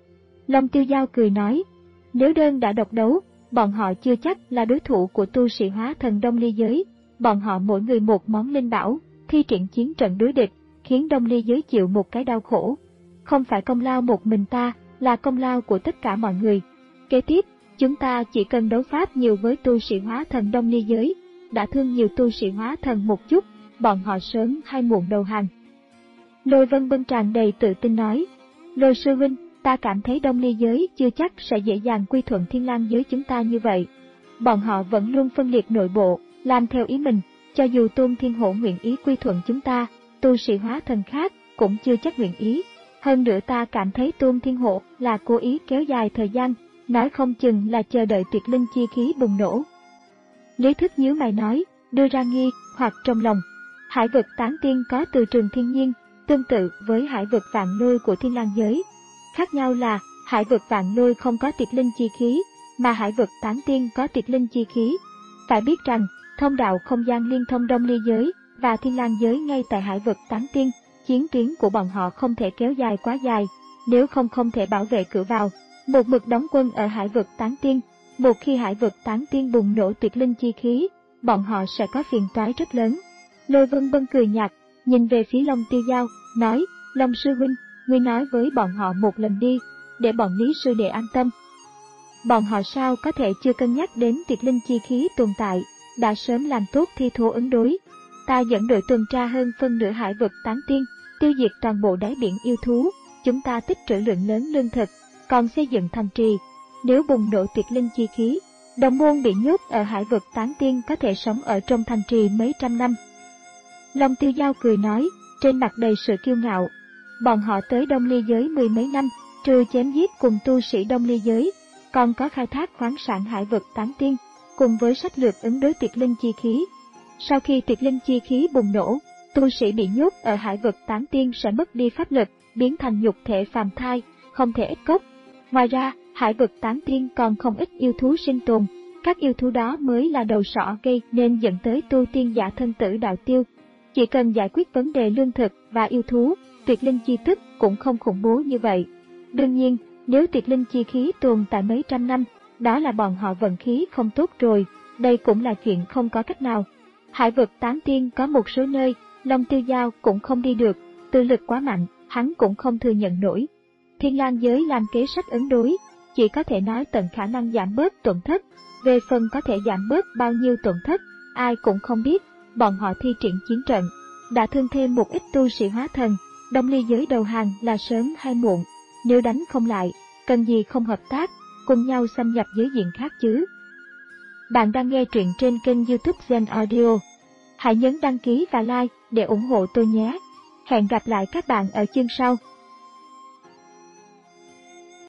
Long Tiêu Giao cười nói, nếu đơn đã độc đấu, bọn họ chưa chắc là đối thủ của tu sĩ hóa thần Đông Ly giới, bọn họ mỗi người một món linh bảo, thi triển chiến trận đối địch, khiến Đông Ly giới chịu một cái đau khổ. Không phải công lao một mình ta, là công lao của tất cả mọi người. Kế tiếp, chúng ta chỉ cần đấu pháp nhiều với tu sĩ hóa thần Đông Ly giới, đã thương nhiều tu sĩ hóa thần một chút, bọn họ sớm hay muộn đầu hàng. Lôi Vân Bân tràn đầy tự tin nói, Lôi sư huynh, ta cảm thấy Đông Ly giới chưa chắc sẽ dễ dàng quy thuận Thiên Lang giới chúng ta như vậy. Bọn họ vẫn luôn phân liệt nội bộ, làm theo ý mình, cho dù Tôn Thiên Hổ nguyện ý quy thuận chúng ta, tu sĩ hóa thần khác cũng chưa chắc nguyện ý. Hơn nữa ta cảm thấy Tôn Thiên Hổ là cố ý kéo dài thời gian, nói không chừng là chờ đợi tuyệt linh chi khí bùng nổ. Lý Thức nhíu mày nói, đưa ra nghi hoặc trong lòng. Hải vực tán tiên có từ trường thiên nhiên, tương tự với hải vực vạn lôi của Thiên Lang giới. Khác nhau là, hải vực vạn lôi không có tuyệt linh chi khí, mà hải vực tán tiên có tuyệt linh chi khí. Phải biết rằng, thông đạo không gian liên thông Đông Ly giới và Thiên Lang giới ngay tại hải vực tán tiên, chiến tuyến của bọn họ không thể kéo dài quá dài, nếu không không thể bảo vệ cửa vào. Một mực đóng quân ở hải vực tán tiên, một khi hải vực tán tiên bùng nổ tuyệt linh chi khí, bọn họ sẽ có phiền toái rất lớn. Lôi Vân Bân cười nhạt, nhìn về phía Long Tiêu Dao, nói, Long sư huynh, ngươi nói với bọn họ một lần đi, để bọn Lý sư đệ an tâm. Bọn họ sao có thể chưa cân nhắc đến tuyệt linh chi khí tồn tại, đã sớm làm tốt thi thố ứng đối. Ta dẫn đội tuần tra hơn phân nửa hải vực tán tiên, tiêu diệt toàn bộ đáy biển yêu thú, chúng ta tích trữ lượng lớn lương thực, còn xây dựng thành trì. Nếu bùng nổ tuyệt linh chi khí, đồng môn bị nhốt ở hải vực tán tiên có thể sống ở trong thành trì mấy trăm năm. Long Tiêu Dao cười nói, trên mặt đầy sự kiêu ngạo. Bọn họ tới Đông Ly giới mười mấy năm, trừ chém giết cùng tu sĩ Đông Ly giới, còn có khai thác khoáng sản hải vực tán tiên, cùng với sách lược ứng đối tuyệt linh chi khí. Sau khi tuyệt linh chi khí bùng nổ, tu sĩ bị nhốt ở hải vực tán tiên sẽ mất đi pháp lực, biến thành nhục thể phàm thai, không thể ích cốc. Ngoài ra, hải vực tán tiên còn không ít yêu thú sinh tồn, các yêu thú đó mới là đầu sỏ gây nên dẫn tới tu tiên giả thân tử đạo tiêu. Chỉ cần giải quyết vấn đề lương thực và yêu thú, tuyệt linh chi tức cũng không khủng bố như vậy. Đương nhiên, nếu tuyệt linh chi khí tồn tại mấy trăm năm, đó là bọn họ vận khí không tốt rồi, đây cũng là chuyện không có cách nào. Hải vực tán tiên có một số nơi, Long Tiêu Dao cũng không đi được, tư lực quá mạnh, hắn cũng không thừa nhận nổi. Thiên Lang giới làm kế sách ứng đối, chỉ có thể nói tận khả năng giảm bớt tổn thất, về phần có thể giảm bớt bao nhiêu tổn thất, ai cũng không biết. Bọn họ thi triển chiến trận, đã thương thêm một ít tu sĩ hóa thần, Đông Ly giới đầu hàng là sớm hay muộn, nếu đánh không lại, cần gì không hợp tác, cùng nhau xâm nhập giới diện khác chứ. Bạn đang nghe truyện trên kênh YouTube Zen Audio. Hãy nhấn đăng ký và like để ủng hộ tôi nhé. Hẹn gặp lại các bạn ở chương sau.